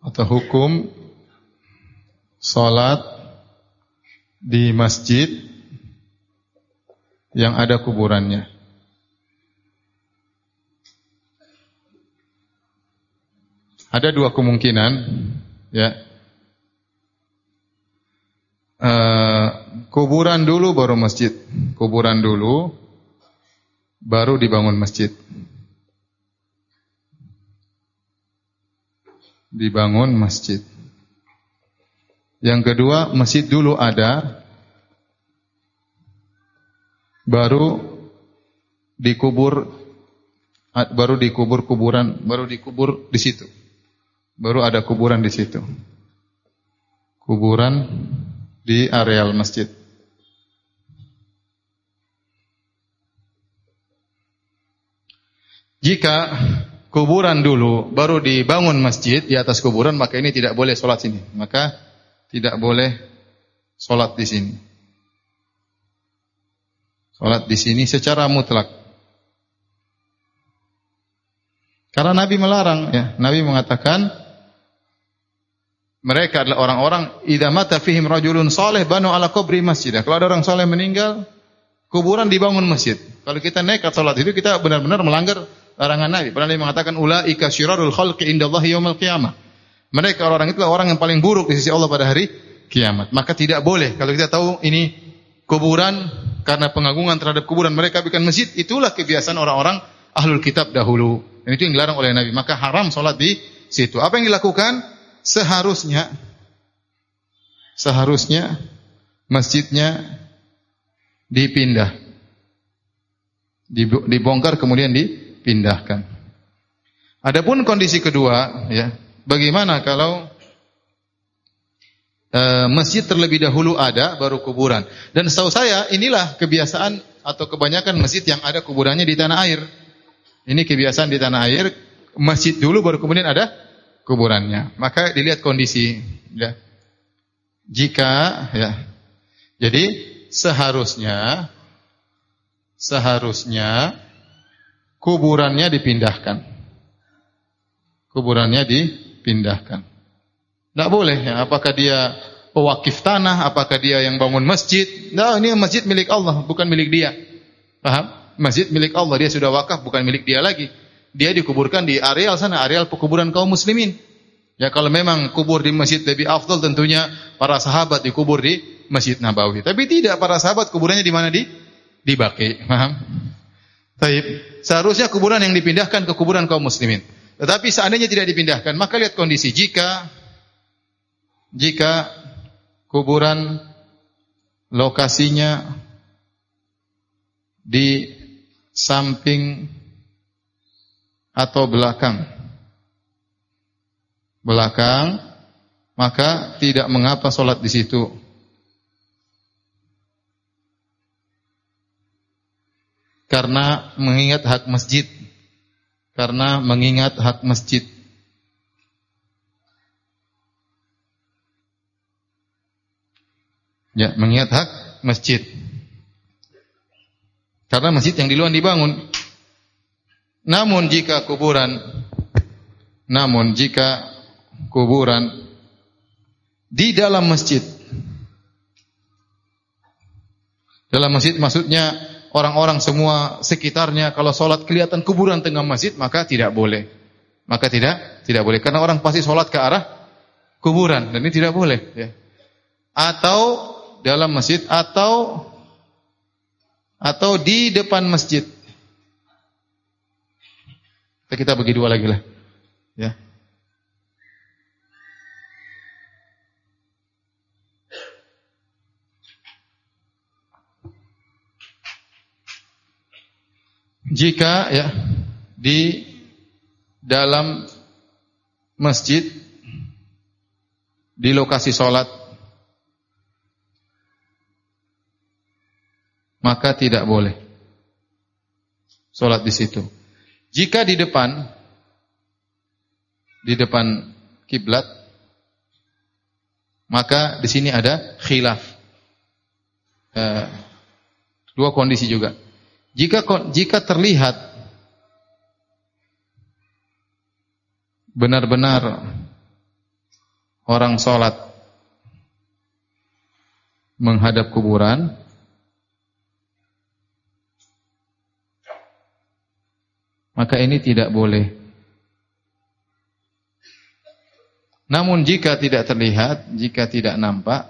atau hukum salat di masjid yang ada kuburannya. Ada dua kemungkinan, ya. Uh, kuburan dulu baru masjid. Kuburan dulu baru dibangun masjid. Dibangun masjid. Yang kedua, masjid dulu ada, baru dikubur, baru dikubur kuburan, baru dikubur di situ. Baru ada kuburan di situ. Kuburan di areal masjid. Jika kuburan dulu baru dibangun masjid di atas kuburan, maka ini tidak boleh sholat sini. Maka tidak boleh sholat di sini. Sholat di sini secara mutlak. Karena Nabi melarang, ya. Nabi mengatakan mereka adalah orang-orang idza mata fihim rajulun saleh banu ala qabri masjidah. Kalau ada orang saleh meninggal, kuburan dibangun masjid. Kalau kita nekat salat itu, kita benar-benar melanggar larangan Nabi. Pernah Nabi mengatakan ulaika syirarul khalqi indallahi yaumil qiyamah. Mereka orang itu orang yang paling buruk di sisi Allah pada hari kiamat. Maka tidak boleh kalau kita tahu ini kuburan karena pengagungan terhadap kuburan mereka bikin masjid, itulah kebiasaan orang-orang ahlul kitab dahulu. Dan itu yang dilarang oleh Nabi. Maka haram salat di situ. Apa yang dilakukan? Seharusnya seharusnya masjidnya dipindah, dibongkar kemudian dipindahkan. Adapun kondisi kedua, ya, bagaimana kalau e, masjid terlebih dahulu ada baru kuburan? Dan setahu saya inilah kebiasaan atau kebanyakan masjid yang ada kuburannya di tanah air. Ini kebiasaan di tanah air, masjid dulu baru kemudian ada kuburannya. Maka dilihat kondisi, ya. Jika, ya, jadi seharusnya seharusnya kuburannya dipindahkan. Kuburannya dipindahkan. Tidak boleh, ya. Apakah dia pewakif tanah, apakah dia yang bangun masjid? Nah, ini masjid milik Allah, bukan milik dia. Paham? Masjid milik Allah, dia sudah wakaf, bukan milik dia lagi. Dia dikuburkan di areal sana, areal pekuburan kaum muslimin. Ya, kalau memang kubur di masjid lebih afdal, tentunya para sahabat dikubur di Masjid Nabawi. Tapi tidak, para sahabat kuburannya di mana? Di di Baqi. Paham? Baik. Seharusnya kuburan yang dipindahkan ke kuburan kaum muslimin. Tetapi seandainya tidak dipindahkan, maka lihat kondisi. Jika jika kuburan lokasinya di samping atau belakang, belakang, maka tidak mengapa sholat di situ. Karena mengingat hak masjid, karena mengingat hak masjid. Ya, mengingat hak masjid. Karena masjid yang di luar dibangun. Namun jika kuburan namun jika kuburan di dalam masjid, dalam masjid maksudnya orang-orang semua sekitarnya kalau sholat kelihatan kuburan tengah masjid, maka tidak boleh. Maka tidak tidak boleh karena orang pasti sholat ke arah kuburan dan ini tidak boleh, ya. Atau dalam masjid atau atau di depan masjid. Kita bagi dua lagi lah, ya. Jika, ya, di dalam masjid di lokasi sholat, maka tidak boleh sholat di situ. Jika di depan, di depan kiblat, maka di sini ada khilaf. Eh, dua kondisi juga. Jika jika terlihat benar-benar orang sholat menghadap kuburan, maka ini tidak boleh. Namun jika tidak terlihat, jika tidak nampak,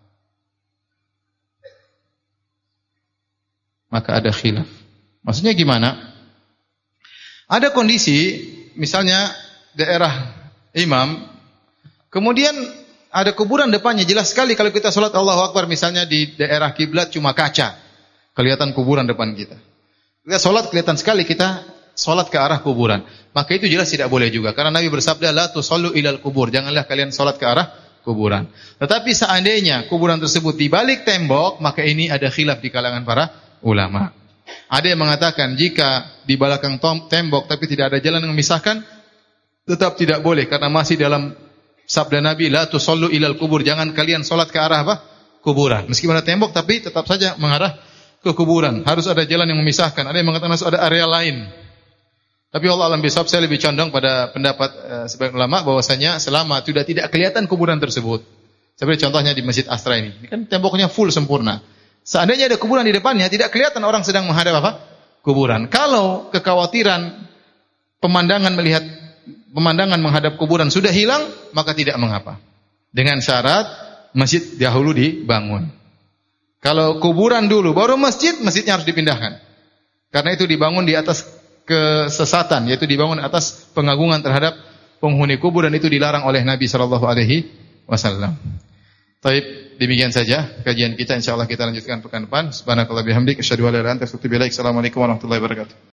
maka ada khilaf. Maksudnya gimana? Ada kondisi, misalnya daerah imam, kemudian ada kuburan depannya, jelas sekali kalau kita sholat Allahu Akbar, misalnya di daerah kiblat cuma kaca, kelihatan kuburan depan kita. Kita sholat kelihatan sekali kita sholat ke arah kuburan. Maka itu jelas tidak boleh juga. Karena Nabi bersabda, la tusallu ilal kubur. Janganlah kalian sholat ke arah kuburan. Tetapi seandainya kuburan tersebut di balik tembok, maka ini ada khilaf di kalangan para ulama. Ada yang mengatakan jika di belakang tembok tapi tidak ada jalan yang memisahkan, tetap tidak boleh karena masih dalam sabda Nabi, la tusallu ilal kubur. Jangan kalian sholat ke arah apa? Kuburan. Meskipun ada tembok tapi tetap saja mengarah ke kuburan. Harus ada jalan yang memisahkan. Ada yang mengatakan harus ada area lain. Tapi Allah alam bisawab, saya lebih condong pada pendapat uh, sebagian ulama bahwasanya selama sudah tidak kelihatan kuburan tersebut. Seperti contohnya di Masjid Astra ini. Ini kan temboknya full sempurna. Seandainya ada kuburan di depannya, tidak kelihatan orang sedang menghadap apa? Kuburan. Kalau kekhawatiran pemandangan melihat pemandangan menghadap kuburan sudah hilang, maka tidak mengapa. Dengan syarat masjid dahulu dibangun. Kalau kuburan dulu baru masjid, masjidnya harus dipindahkan. Karena itu dibangun di atas kesesatan, yaitu dibangun atas pengagungan terhadap penghuni kubur, dan itu dilarang oleh Nabi sallallahu alaihi wasallam. Baik, demikian saja kajian kita, insyaallah kita lanjutkan pekan depan. Subhanakallah bihamdik asyhadu an la ilaha illa anta astaghfiruka wa atubu ilaik. Assalamualaikum warahmatullahi wabarakatuh.